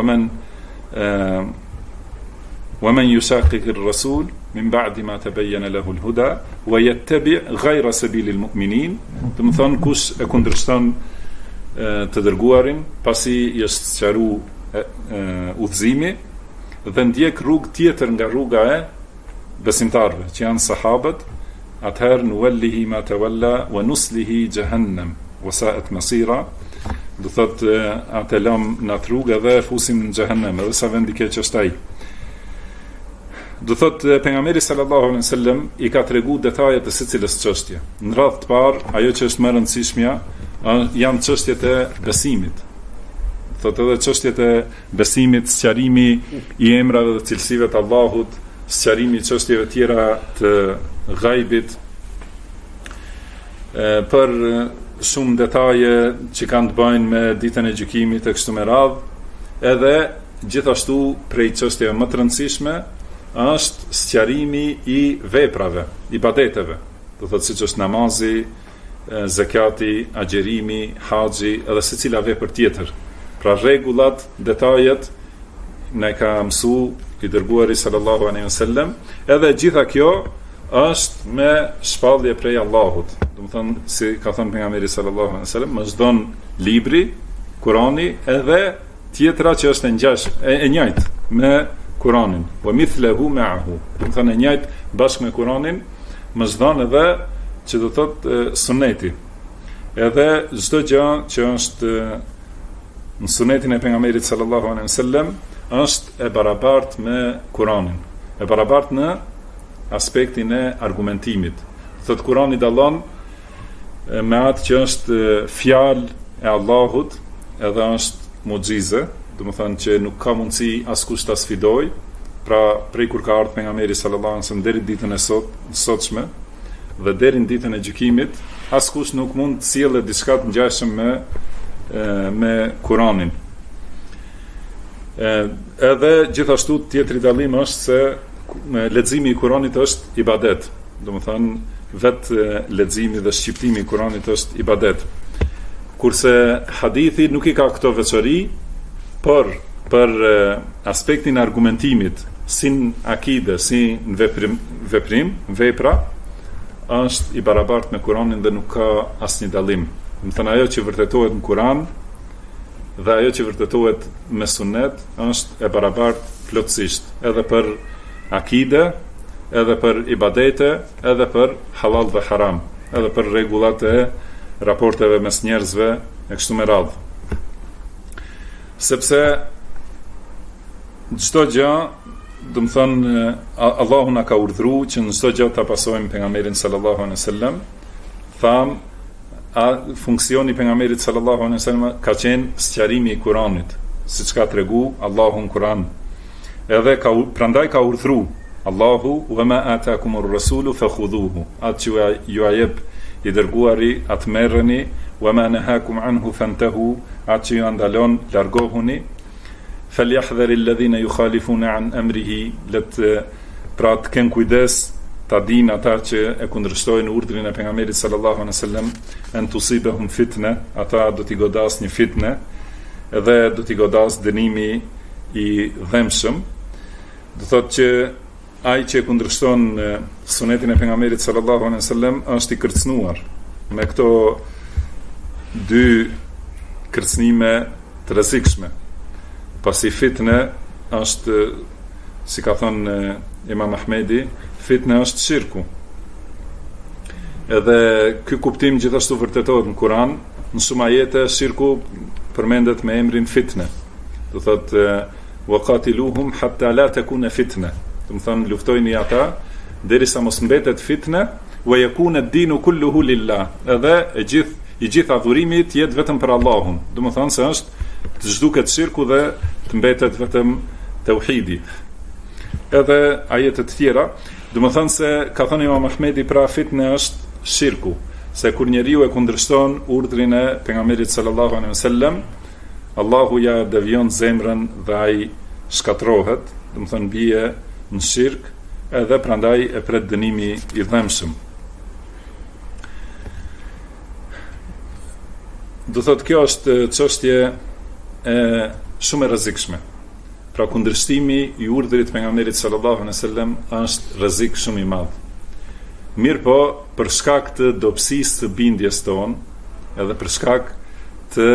ومن يشاقق الرسول من بعد ما تبين له الهدى ويتبع غير سبيل المؤمنين. Do të thonë kush e kundërshton të dërguarin pasi i është sqaruar udhëzimi dhe ndjek rrugë tjetër nga rruga e besimtarëve, që janë sahabët, atëherë nuwallihi ma tawalla wa nuslihi jahannam wa sa'at masira. Do thotë atë lëm në atë rrugë dhe fusim në xhehenem, edhe sa vendi keq është ai. Do thotë pejgamberi sallallahu alaihi wasallam i ka treguar detajet e secilës çështje. Në radhë të parë, ajo që është më e rëndësishmja janë çështjet e besimit. Thotë edhe çështjet e besimit, sqarimi i emrave dhe cilësive të Allahut, sqarimi i çështjeve tjera të ghaibit. Për shumë detaje që kanë të bëjnë me ditën e gjykimit e kështu me radhë, edhe gjithashtu prej çështjeve më të rëndësishme është sqarimi i veprave, ibadeteve. Do thotë siç është namazi, zakati, agjerimi, haxhi, edhe secila vepër tjetër. Pra rregullat, detajet ne ka mësu i dërguari sallallahu alaihi wasallam, edhe gjitha kjo është me shpallje prej Allahut. Do të thonë, si ka thënë pejgamberi sallallahu alaihi wasallam, më çdon libri, Kurani, edhe tjetra që është e njëjtë me Kuranin. Wa mithluhu ma'ahu. Do të thonë e njëjtë bashkë me Kuranin, më çdon edhe që do thotë suneti. Edhe çdo gjë që është në sunetin e pejgamberit sallallahu alaihi wasallam është e barabartë me Kuranin, e barabartë në aspektin e argumentimit. Thotë Kurani dallon me atë që është fjalë e Allahut, edhe është mucize, do të thonë që nuk ka mundësi askush ta sfidojë. Pra prej kur ka ardhur pejgamberi sallallahu alaihi wasallam deri ditën e sotshme dhe deri në ditën e gjykimit, askush nuk mund të sjellë diçka të ngjashme me Kuranin. Edhe gjithashtu tjetri dallim është se leximi i Kuranit është ibadet. Do të thonë vetë leximi dhe shqiptimi i Kuranit është ibadet. Kurse hadithi nuk i ka këto veçori, por për aspektin e argumentimit, si në akide, si në vepra, është i barabartë me Kuranin dhe nuk ka asnjë dallim. Do të thënë ajo që vërtetohet në Kuran dhe ajo që vërtetohet me sunet është e barabartë plotësisht, edhe për akide, edhe për ibadete, edhe për halal dhe haram, edhe për rregullat e raporteve mes njerëzve e kështu me radhë. Sepse çdo gjë, do të thonë, Allahu na ka urdhëruar që në çdo gjë ta pasojmë pejgamberin sallallahu alaihi wasallam. Tham, funksioni i pejgamberit sallallahu alaihi wasallam ka qenë sqarimi i Kuranit, siç ka tregu Allahu në Kuran. Edhe prandaj ka urdhëruar Allahu, wa ma ataakumur rasulu fakhudhuhu. Atë që ju jep i dërguari, atë merreni, wa ma nahakum anhu fantahu. Atë që ju ndalon, largohuni. Falyahdhari alladhina yukhalifuna an amrihi, pra të kenë kujdes, ta dinë ata që e kundërshtojnë urdhrin e pejgamberit sallallahu alaihi wasallam, an tusibahum fitne, ata do t'i godas një fitne, edhe do t'i godas dënimi i dhëmshëm. Do thotë që ai që e kundërshton sunetin e pejgamberit sallallahu alaihi wasallam është i kërcënuar me këto dy kërcënime të rrezikshme. Pasi fitne është, si ka thënë Imam Ahmedi, fitne është shirku. Edhe ky kuptim gjithashtu vërtetohet në Kur'an, në shumë ajete shirku përmendet me emrin fitne. Do thotë waqatiluhum hatta la takuna fitne. Do të thonë luftojini ata derisa mos mbetet fitne, wa yakuna ad-dinu kulluhu lillah. Edhe i gjithë adhurimi të jetë vetëm për Allahun. Do të thonë se është të zhduket shirku dhe të mbetet vetëm tauhidi. Edhe ajetet tjera, do të thonë se ka thënë Imam Ahmedi, pra fitne është shirku, se kur njeriu e kundërshton urdhrin e pejgamberit sallallahu alaihi wasallam, Allahu ja devion zemrën dhe ai shkatrohet, do të thonë bie në shirk, edhe prandaj e pret dënimi i dhëmshëm. Do thotë kjo është çështje shumë e rrezikshme. Pra kundërshtimi i urdhrit pejgamberit sallallahu alaihi wasallam është rrezik shumë i madh. Mirë po, për shkak të dobësisë të bindjes tonë, edhe për shkak të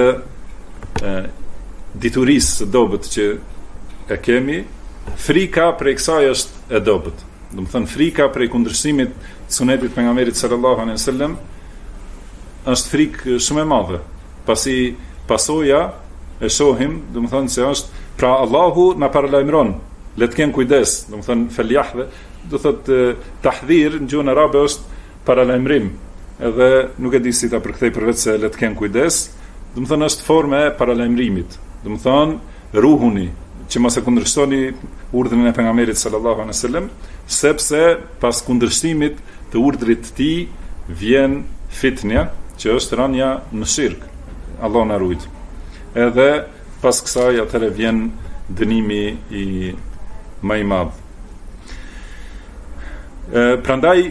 diturisë së dobët që e kemi, frika prej kësaj është e dobët. Do të thënë frika prej kundërshtimit të sunetit pejgamberit sallallahu alaihi wasallam është frikë shumë e madhe. Pasi pasoja e shohim, do të thonë se është, pra Allahu na paralajmëron, le të kenë kujdes, do të thonë falyahdhar, do thotë tahdhir në gjuhën arabe është paralajmërim. Edhe nuk e di si ta përkthej përveç se le të kenë kujdes, do të thonë është formë e paralajmërimit. Do të thonë ruhuni, që mos e kundërshtoni urdhrin e pejgamberit sallallahu alaihi wasallam, sepse pas kundërshtimit të urdhrit të tij vjen fitnja, që është rënja në shirk. Allah na ruaj. Edhe pas kësaj atëherë vjen dënimi i më i madh. Prandaj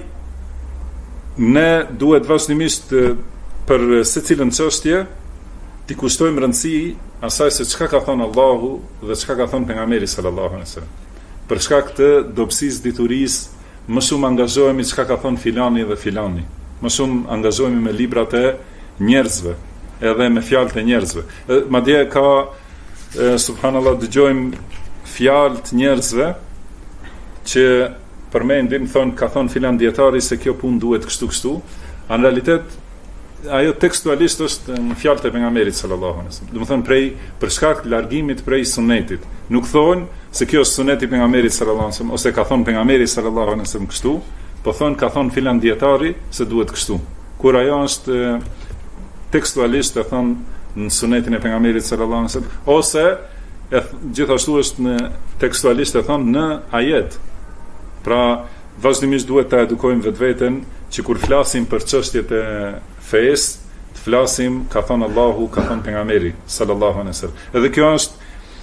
ne duhet vazhdimisht për secilën çështje t'i kushtojmë rëndësi asaj se çka ka thënë Allahu dhe çka ka thënë pejgamberi sallallahu alaihi wasallam. Për shkak të dobësisë diturisë, më shumë angazhohemi çka ka thënë filani dhe filani. Më shumë angazhohemi me librat e njerëzve, edhe me fjalët e njerëzve. Madje ka subhanallahu dëgjojmë fjalë të njerëzve që përmendin, ka thënë filan dietari se kjo punë duhet kështu. Në realitet ajo tekstualisht është në fjalët e pejgamberit sallallahu alaihi wasallam. Domethënë për shkak të largimit prej sunetit. Nuk thonë se kjo është suneti i pejgamberit sallallahu alaihi wasallam ose ka thënë pejgamberi sallallahu alaihi wasallam kështu, po thonë ka thënë filan dietari se duhet kështu. Kur ajo është tekstualisht e thënë në sunetin e pejgamberit sallallahu alaihi wasallam ose gjithashtu është në tekstualisht e thënë në ajet. Pra vazhdimisht duhet ta edukojmë vetveten që kur flasim për çështjet e fesë, të flasim ka thënë Allahu, ka thënë pejgamberi sallallahu alaihi wasallam. Edhe kjo është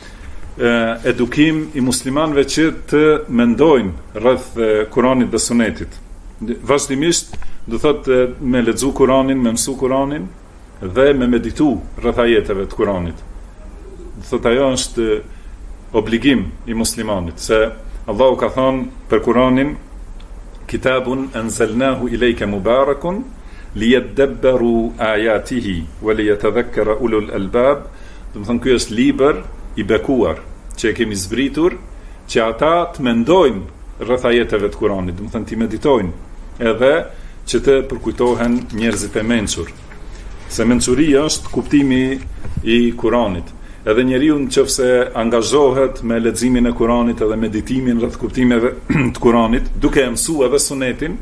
edukim i muslimanëve që të mendojnë rreth Kuranit dhe Sunetit. Vazhdimisht do thotë me lexu Kuranin, me mësu Kuranin dhe me meditu rreth ajeteve të Kuranit. Do thotë ajo është obligim i muslimanit, se Allahu ka thënë për Kuranin: Kitabun anzalnahu ilayka mubarakun liyadabbaru ayatihi wa liyatadhakkara ulul albab. Do të thonë ky është libër i bekuar që e kemi zbritur që ata të mendojnë rreth ajeteve të Kuranit, do të thonë të meditojnë edhe që të përkujtohen njerëzit e mençur. Se mençuria është kuptimi i Kuranit. Edhe njeriu nëse angazhohet me leximin e Kuranit edhe meditimin rreth kuptimeve të Kuranit, duke mësuar edhe Sunetin,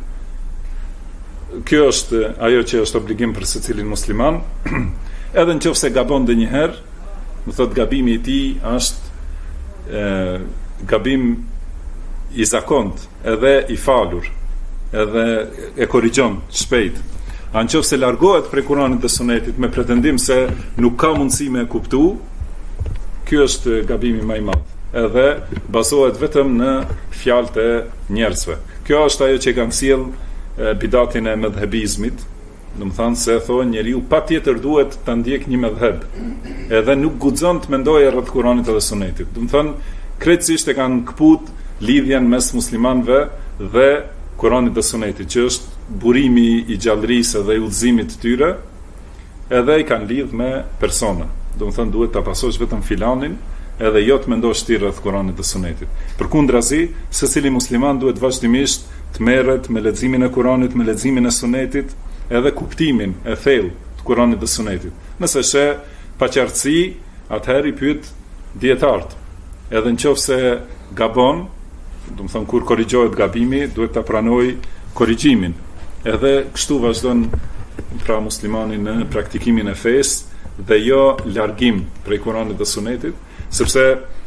kjo është ajo që është obligim për secilin musliman. Edhe nëse gabon ndonjëherë, do thotë gabimi i tij është gabim i zakont, edhe i falur, edhe e korrigjon shpejt. Nëse largohet prej Kuranit dhe Sunetit me pretendim se nuk ka mundësi me kuptu, ky është gabimi më i madh. Edhe bazohet vetëm në fjalët e njerëzve. Kjo është ajo që kanë sjell bidatin e mëdhëbizmit, do të thonë se thonë njeriu patjetër duhet ta ndjek një mëdhëb. Edhe nuk guxon të mendojë rreth Kuranit dhe Sunetit. Do të thonë krejtësisht e kanë kput lidhjen mes muslimanëve dhe Kuranit dhe Sunetit, që është burimi i gjallërisë dhe i udhëzimit të tyre, edhe i kanë lidh me persona. Do të thonë duhet ta pasosh vetëm filanin, edhe jo të mendosh ti rreth Kuranit dhe Sunetit. Përkundrazi, secili musliman duhet vazhdimisht të merret me leximin e Kuranit, me leximin e Sunetit, edhe kuptimin e thellë të Kuranit dhe Sunetit. Nëse shë paqartësi, atëherë i pyet dietarët. Edhe nëse gabon, do të thonë kur korrigjohet gabimi, duhet ta pranoj korrigjimin. Edhe kështu vazhdon pra muslimani në praktikimin e fesë dhe jo largim prej Kuranit dhe Sunetit, sepse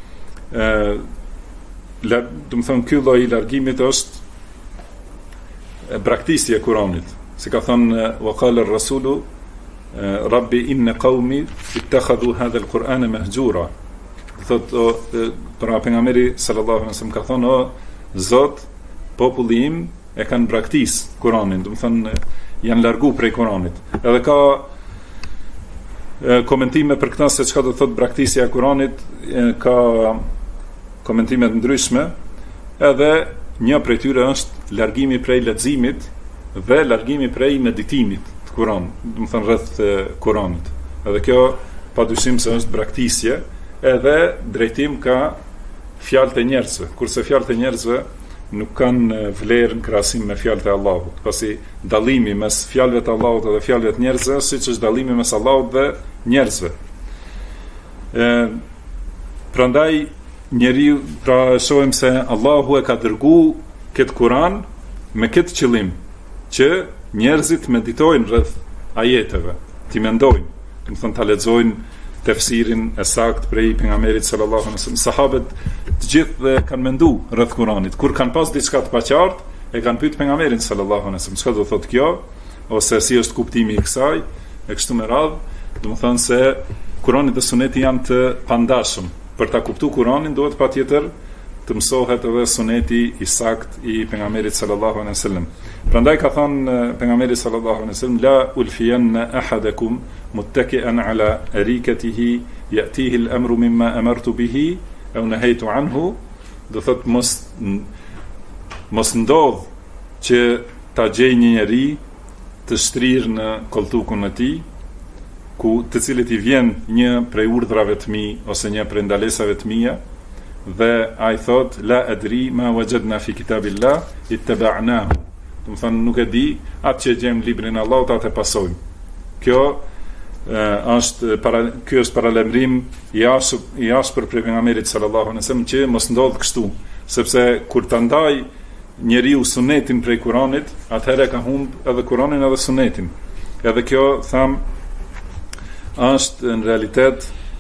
do të thonë ky lloj i largimit është braktisja e Kuranit. Si ka thënë wa qala ar-rasulu rabbi inna qaumi ittakhadhu hadha al-Qur'ana mahjura. Thotë pra pejgamberi sallallahu alaihi wasallam ka thënë o Zot, populli im e kanë braktis Kuranin, do të thonë janë largu prej Kuranit. Edhe ka komentime për këtë se çka do të thotë braktisja e Kuranit, ka komentime të ndryshme, edhe një prej tyre është largimi prej leximit dhe largimi prej meditimit të Kuranit, do të thonë rreth Kuranit. Edhe kjo padyshim se është braktisje, edhe drejtim ka fjalët e njerëzve, kurse fjalët e njerëzve nuk kanë vlerë në krahasim me fjalët e Allahut. Pasi dallimi mes fjalëve të Allahut dhe fjalëve të njerëzve, siç është dallimi mes Allahut dhe njerëzve. Prandaj njeriu pra shohim se Allahu e ka dërguar këtë Kur'an me këtë qëllim, që njerëzit meditojnë rreth ajeteve, ti mendojnë, do të thonë ta lexojnë tefsirin e saktë prej pejgamberit sallallahu alaihi wasallam. Sahabët të gjithë kanë menduar rreth Kuranit. Kur kanë pas diçka të paqartë, e kanë pyetur pejgamberin sallallahu alaihi wasallam, çka do thotë kjo? ose si është kuptimi I kësaj, e kështu me radhë, domethënë se Kurani dhe Suneti janë të pandashëm. Për ta kuptuar Kuranin duhet patjetër të mësohet edhe Suneti I sakt I pejgamberit sallallahu alaihi wasallam. Prandaj ka thënë pejgamberi sallallahu alaihi wasallam la ulfiyanna ahadakum muttaki'an ala arikatihi ya'tihi al-amru mimma amartu bihi aw nahaytu anhu, do thot mos ndodh që ta gjej një njeri të shtrirë në koltukun e tij, ku të cilit I vjen një prej urdhrave të mi ose një prej ndalesave të mia, dhe ai thot la adri ma wajadna fi kitabillah ittaba'nahu. Do të thonë nuk e di atë që gjejmë në librin e Allahut atë pasojmë. Kjo është paralajmërim I ashpër për pejgamberit sallallahu alaihi wasallam që mos ndodh kështu, sepse kur ta ndaj njeriu sunetin prej Kuranit, atëherë ka humb edhe Kuranin edhe sunetin. Edhe kjo tham është në realitet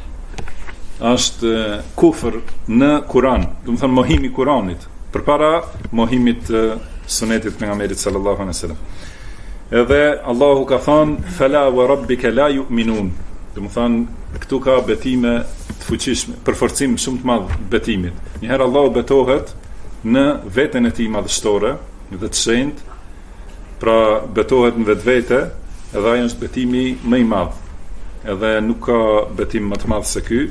është kufër në Kuran, do të thënë mohimi I Kuranit përpara mohimit sunetit pejgamberit sallallahu alaihi wasallam. Edhe Allahu ka thënë fala wa rabbika la yu'minun. Do të thënë këtu ka betime të fuqishme, përforcim shumë të madh betimit. Njëherë Allahu betohet në veten e tij madhështore dhe të shenjtë, pra betohet në vetvete, edhe ai është betimi më I madh. Edhe nuk ka betim më të madh se ky.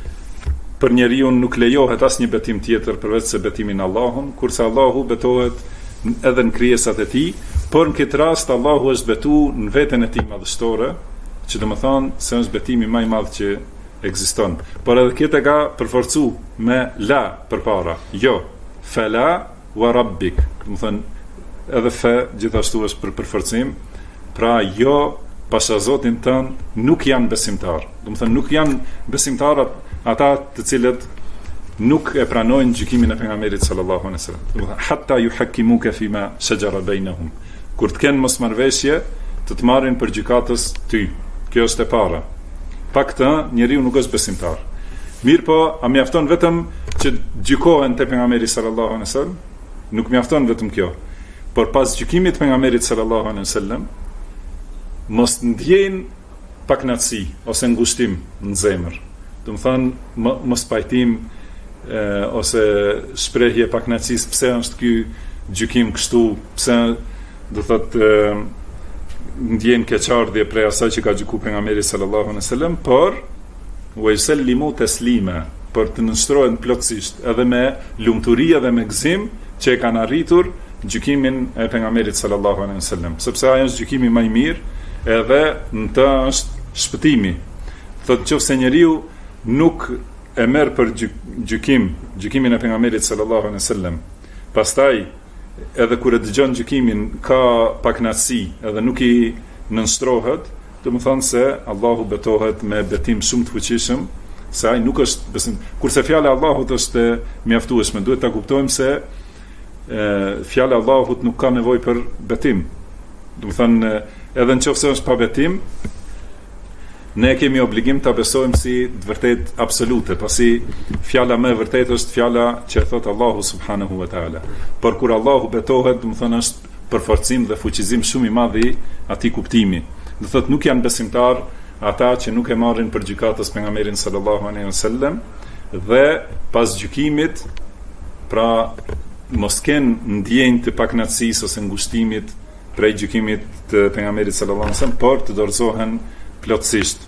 Për njeriu nuk lejohet asnjë betim tjetër përveç se betimin në Allahun, kurse Allahu betohet edhe në krijesat e tij, por në këtë rast Allahu është betuar në veten e tij madhështore, që do të thonë se është betimi më I madh që ekziston. Por edhe këtë ka përforcuar me la përpara. Jo, fala wa rabbik. Do të thonë edhe fe gjithashtu është për përforcim, pra jo pasha Zotin tënd nuk janë besimtar. Do të thënë nuk janë besimtarët ata të cilët nuk e pranojnë gjykimin e pejgamberit sallallahu alaihi wasallam. Do të thënë hatta yuhakkimuka fima shajara bainahum. Kur të kenë mosmarrveshje, të marrin për gjykatës ty. Kjo është e para. Pa këtë njeriu nuk është besimtar. Mirë po, a mjafton vetëm që gjykohen te pejgamberi sallallahu alaihi wasallam? Nuk mjafton vetëm kjo. Por pas gjykimit të pejgamberit sallallahu alaihi wasallam, mos ndjejnë paknatësi ose ngushtim në zemër. Do të thonë mos pajtim ose shprehje paknatësisë, pse është ky gjykim kështu, pse do thotë ndjejnë keqardhje prej asaj që ka gjykuar pejgamberi sallallahu alaihi wasallam, por wa yusallimu taslima, për të nënshtrohen plotësisht edhe me lumturi dhe me gëzim që e kanë arritur gjykimin e pejgamberit sallallahu alaihi wasallam, sepse ai është gjykimi më I mirë, edhe në të është shpëtimi. Thotë nëse njeriu nuk e merr për gjykimin e pejgamberit sallallahu alaihi wasallam, pastaj edhe kur e dëgjon gjykimin ka paknatësi edhe nuk I nënshtrohet, do të thonë se Allahu betohet me betim shumë të fuqishëm se ai nuk është besim. Kurse fjala e Allahut është mjaftueshme, duhet ta kuptojmë se fjala e Allahut nuk ka nevojë për betim. Do të thonë edhe nëse është pa betim, ne kemi obligim ta besojmë si të vërtet absolute, pasi fjala më e vërtetë është fjala që e thot Allahu subhanahu wa taala. Por kur Allahu betohet, do të thonë është përforcim dhe fuqizim shumë I madh I atij kuptimi. Do thotë nuk janë besimtar ata që nuk e marrin për gjykatës pejgamberin sallallahu alaihi wasallam dhe pas gjykimit, pra mos kenë ndjenjë të paknatësisë ose ngushtimit prej gjykimit të pejgamberit sallallahu alaihi wasallam, por të dorëzohen plotësisht.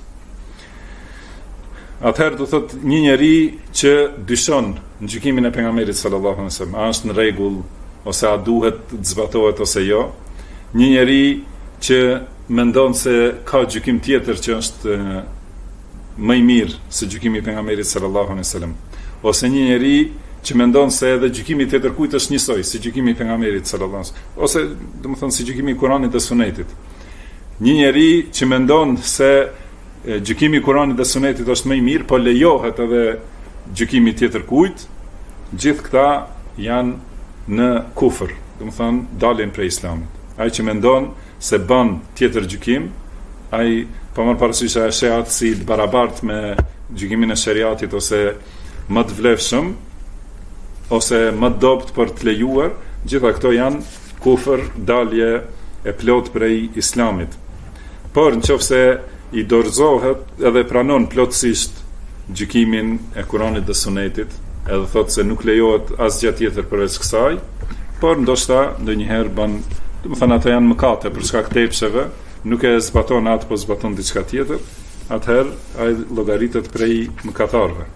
Atëherë do thotë një njeri që dyshon në gjykimin e pejgamberit sallallahu alaihi wasallam, a është në rregull ose a duhet të zbatohet ose jo. Një njeri që mendon se ka gjykim tjetër që është më I mirë se gjykimi I pejgamberit sallallahu alaihi wasallam, ose një njeri që mendon se edhe gjykimi tjetër kujt është njësoj si gjykimi I pejgamberit sallallahu alaihi wasallam, ose domethënë si gjykimi I Kuranit dhe Sunetit. Një njeri që mendon se gjykimi I Kuranit dhe Sunetit është më I mirë, po lejohet edhe gjykimi tjetër kujt, gjithë këta janë në kufër, domethënë dalin prej Islamit. Ai që mendon se bën tjetër gjykim, ai po marr parasysh ai është atë si të barabartë me gjykimin e shariatit ose më të vlefshëm ose më të dobët për të lejuar, gjitha këto janë kufër, dalje e plot prej islamit. Por nëse i dorëzohet edhe pranon plotësisht gjykimin e Kuranit dhe Sunetit, edhe thotë se nuk lejohet asgjë tjetër përveç kësaj, por ndoshta ndonjëherë bën, do të thonë ato janë mëkate për shkak të tepsheve, nuk e zbaton atë, po zbaton diçka tjetër, atëherë ai llogaritet prej mëkatarëve.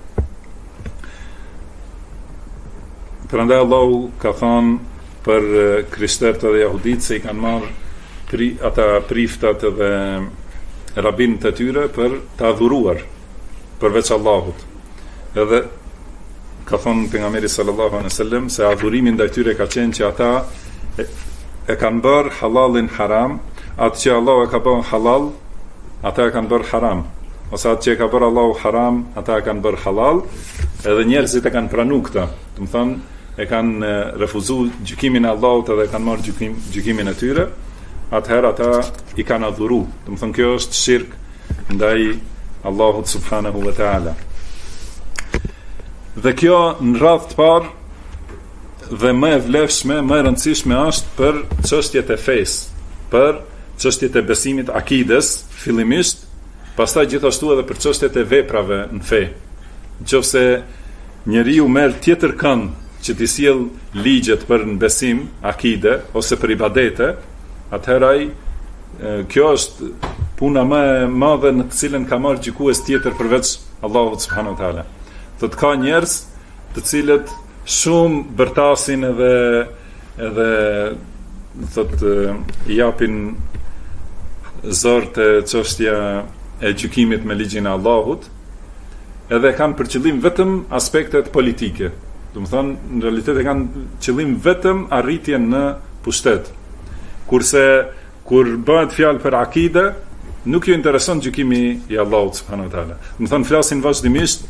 Prandaj Allahu ka thënë për krishterët dhe jahudit se i kanë marrë ata priftat dhe rabinët e tyre për të adhuruar përveç Allahut. Edhe ka thonë pejgamberi sallallahu alaihi wasallam se adhurimi ndaj tyre ka qenë që ata e kanë bërë halalin haram, atë që Allah e ka bërë halal, ata e kanë bërë haram, ose atë që e ka bërë Allahu haram, ata e kanë bërë halal, edhe njerëzit e kanë pranu këta, do të thonë e kanë refuzuar gjykimin e Allahut edhe kanë marrë gjykimin e tyre, atëherë ata i kanë adhuru. Do të thonë kjo është shirk ndaj Allahut subhanahu wa taala. Dhe kjo në radhë të parë dhe më e vlefshme, më e rëndësishme është për çështjet e fesë, për çështjet e besimit, akides fillimisht, pastaj gjithashtu edhe për çështjet e veprave në fe. Nëse njeriu merr tjetër kënd që t'i sjell ligjet për në besim, akide ose për ibadete, atëherë kjo është puna më e madhe në të cilën ka marrë gjykues tjetër përveç Allahut subhanahu wa taala. Thotë ka njerëz të cilët shumë bërtasin edhe thotë i japin zor të çështja e gjykimit me ligjin e Allahut, edhe kanë për qëllim vetëm aspektet politike. Do të thonë, në realitet e kanë qëllim vetëm arritjen në pushtet. Kurse kur bëhet fjalë për akide, nuk ju intereson gjykimi i Allahut subhanahu wa taala. Do të thonë, flasin vazhdimisht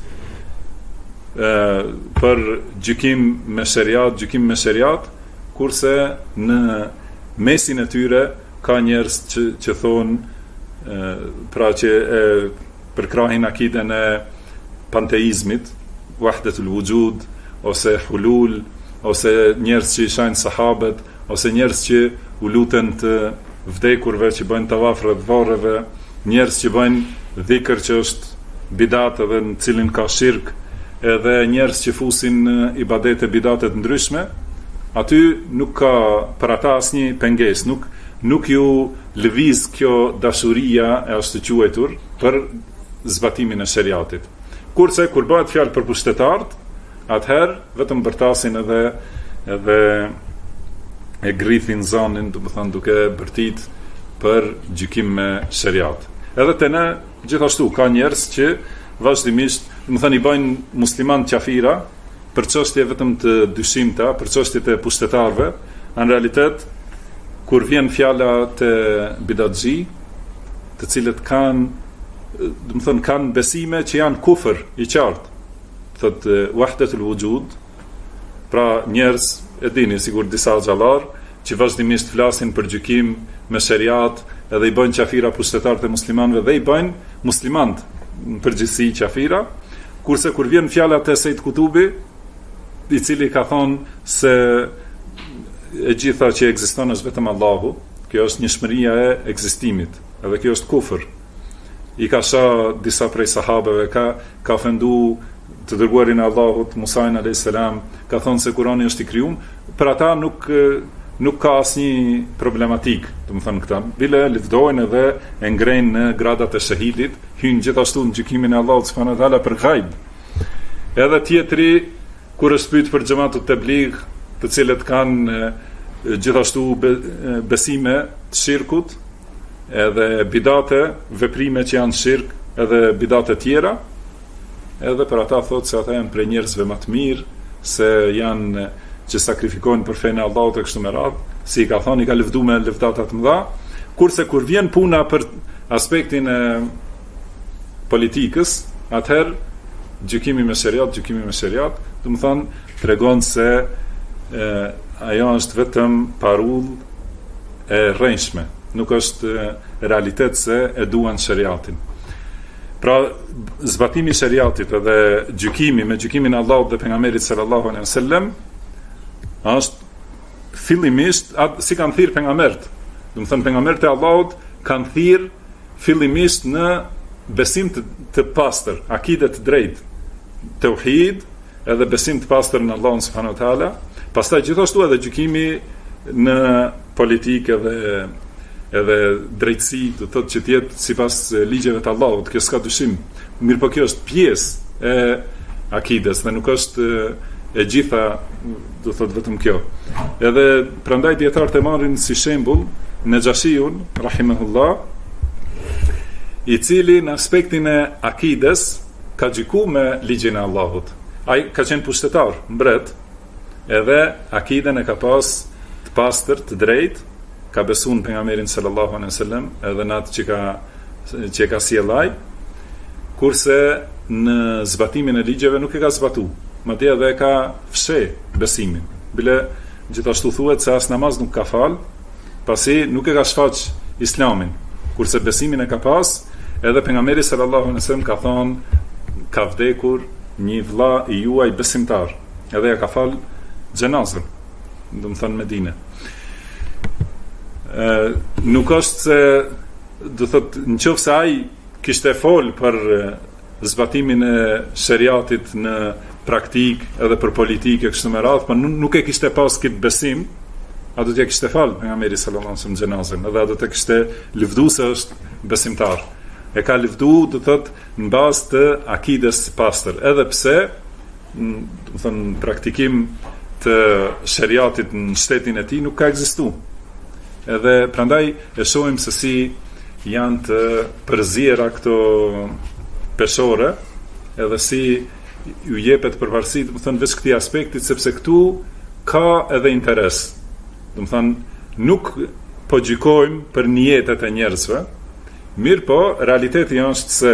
për gjykim me sheriat, kurse në mesin e tyre ka njerëz që thonë pra që përkrahin akiden e panteizmit, wahdatul wujud, ose hulul, ose njerëz që i shajnë sahabët, ose njerëz që u luten të vdekurve, që bëjnë tavaf rreth varreve, njerëz që bëjnë dhikr që është bidat edhe në cilin ka shirk, edhe njerëz që fusin ibadete bidate të ndryshme, aty nuk ka për ata asnjë pengesë, nuk ju lëviz kjo dashuria e ashtu quajtur për zbatimin e sheriatit. Kurse kur bëhet fjalë për pushtetarët, atëherë vetëm bërtasin edhe e grithin zonin, do të thonë duke bërtit për gjykim me sheriat. Edhe te ne gjithashtu ka njerëz që vazhdimisht, do të thonë i bëjnë musliman qafira për çështje vetëm të dyshimta, për çështjet e pushtetarëve, në realitet kur vjen fjala te bidatxhi, të cilët kanë, do të thonë kanë besime që janë kufër i qartë, thotë wahdatul wujud, pra njerëz e dini sigur disa xhallar që vazhdimisht flasin për gjykim me sheriat, edhe i bëjnë qafira pushtetarët e muslimanëve dhe i bëjnë muslimant në përgjithësi qafira, kurse kur vjen fjala te Said Kutubi, i cili ka thonë se e gjitha që ekziston është vetëm Allahu, kjo është njëshmëria e ekzistimit, edhe kjo është kufër. I ka sha disa prej sahabeve, ka ofendu të dërguarin e Allahut, Musa'in a.s. ka thonë se Kurani është i krijuar, për ata nuk ka asnjë problematik, do të thonë këta. Bile lëvdojnë edhe e ngrejnë në gradat e shahidit, hynë gjithashtu në gjykimin e Allahut subhanahu wa taala për ghaib. Edhe tjetri kur është pyet për xhamatut tabligh, të cilët kanë gjithashtu besime të shirkut, edhe bidate, veprime që janë shirk, edhe bidate tjera, edhe për ata thotë se ata janë prej njerëzve më të mirë, se janë që sakrifikojnë për fenë e Allahut e kështu me radhë, si i ka thonë, i ka lëvdu me lëvdata të mëdha, kurse kur vjen puna për aspektin e politikës, atëherë gjykimi me sheriat, do të thonë, tregon se ajo është vetëm parull e rrenjshme, nuk është realitet se e duan sheriatin. Pra, zbatimi i sheriatit edhe gjykimi me gjykimin e Allahut dhe pejgamberit sallallahu alaihi wasallam është fillimisht si kanë thirrë pejgamberët Do të thënë pejgamberët e Allahut kanë thirr fillimisht në besim të pastër, akide të drejtë, tauhid, edhe besim të pastër në Allahun subhanahu wa taala. Pastaj gjithashtu edhe gjykimi në politikë edhe drejtësi, do thotë që të jetë sipas ligjeve të Allahut, kjo s'ka dyshim. Mirë, po kjo është pjesë e akides dhe nuk është e gjitha, do thotë vetëm kjo. Edhe prandaj dietarët e marrin si shembull Nejashiun rahimahullah, i cili në aspektin e akides ka gjykuar me ligjin e Allahut. Ai ka qenë pushtetar, mbret, edhe akiden e ka pas të pastër, të drejtë, ka besuar në pejgamberin sallallahu alaihi wasallam, edhe në atë që ka sjellaj, kurse në zbatimin e ligjeve nuk e ka zbatu, madje edhe ka fsheh besimin. Bile gjithashtu thuhet se as namaz nuk ka fal, pasi nuk e ka shfaq islamin, kurse besimin e ka pas, edhe pejgamberi sallallahu alaihi wasallam ka thonë, ka vdekur një vlla i juaj besimtar, edhe ja ka fal xhenazën, do të thonë Medinë. Nuk është se, do thotë, nëse ai kishte fol për zbatimin e shariatit në praktik edhe për politikë kështu me radhë, por nuk e kishte pas këtë besim, a do t'ja kishte fal pejgamberi sallallahu alaihi wasallam xhenazën, edhe a do të kishte lëvdu se është besimtar. E ka lëvdu, do thotë, në bazë të akides pastër, edhe pse, do të thonë, praktikim të shariatit në shtetin e tij nuk ka ekzistuar. Edhe prandaj e shohim se si janë të përziera këto peshore, edhe si ju jepet përparësi, do të thonë, veç këtij aspektit, sepse këtu ka edhe interes. Do të thonë, nuk po gjykojmë për niyetet e njerëzve, mirë po, realiteti është se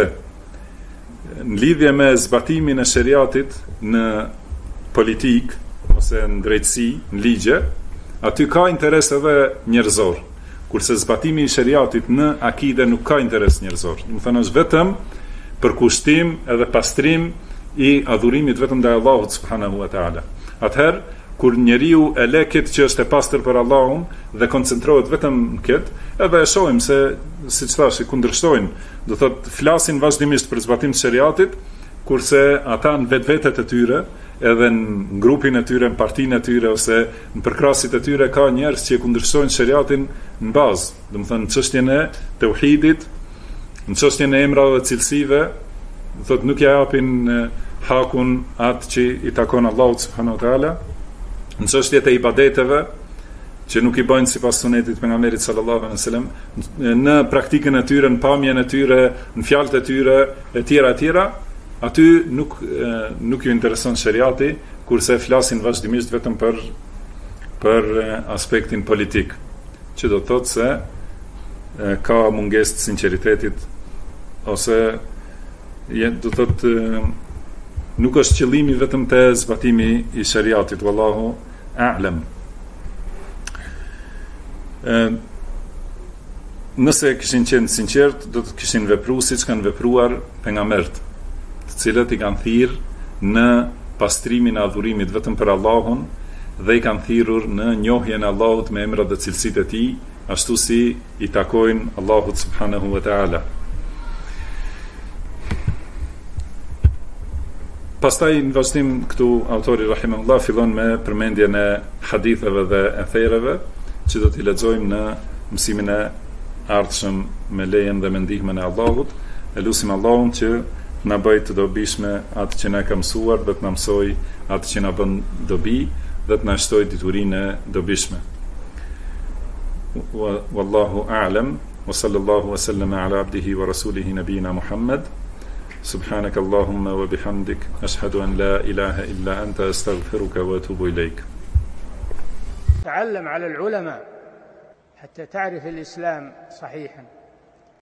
në lidhje me zbatimin e shariatit në politik ose në drejtësi, në ligje, aty ka interes edhe njerëzor, kurse zbatimi i shariatit në akide nuk ka interes njerëzor. Do të thonë, është vetëm për kushtim edhe pastrim i adhurimit vetëm ndaj Allahut subhanahu wa taala. Atëherë, kur njeriu e le këtë që është e pastër për Allahun dhe koncentrohet vetëm në këtë, edhe e shohim se, siç thash, i kundërshtojnë, do thotë, flasin vazhdimisht për zbatimin e shariatit, kurse ata në vetvetet e tyre, edhe në grupin e tyre, në partinë e tyre ose në përkrasit e tyre, ka njerëz që e kundërshtojnë shariatin në bazë, do të thënë në çështjen e tauhidit, në çështjen e emrave dhe cilësive, do thotë, nuk ja japin hakun atë që i takon Allahut subhanahu wa taala, në çështjet e ibadeteve, që nuk i bëjnë sipas sunetit të pejgamberit sallallahu alaihi wasallam, në praktikën e tyre, në pamjen e tyre, në fjalët e tyre, e tjera, aty nuk ju intereson shariati, kurse flasin vazhdimisht vetëm për aspektin politik, që do të thotë se ka mungesë të sinqeritetit, ose do të thotë nuk është qëllimi vetëm te zbatimi i shariatit, wallahu a'lam. Nëse kishin qenë sinqert, do të kishin vepruar siç kanë vepruar pejgamberët, të cilët i kanë thirrë në pastrimin e adhurimit vetëm për Allahun dhe i kanë thirrur në njohjen e Allahut me emrat dhe cilësitë e tij, ashtu si i takojnë Allahut subhanahu wa taala. Pastaj në vazhdim këtu autori rahimahullah fillon me përmendjen e haditheve dhe ethereve që do t'i lexojmë në mësimin e ardhshëm me lejen dhe me ndihmën e Allahut. E lutim Allahun që na bëj të dobishme atë që na ka mësuar dhe të na mësoj atë që na bën dobi dhe të na shtoj diturinë e dobishme. Wallahu a'lam wa sallallahu wa sallama ala abdihi wa rasulihi nabina Muhammad. سبحانك اللهم وبحمدك أشهد أن لا إله إلا أنت أستغفرك وأتوب إليك. تعلم على العلماء حتى تعرف الإسلام صحيحا.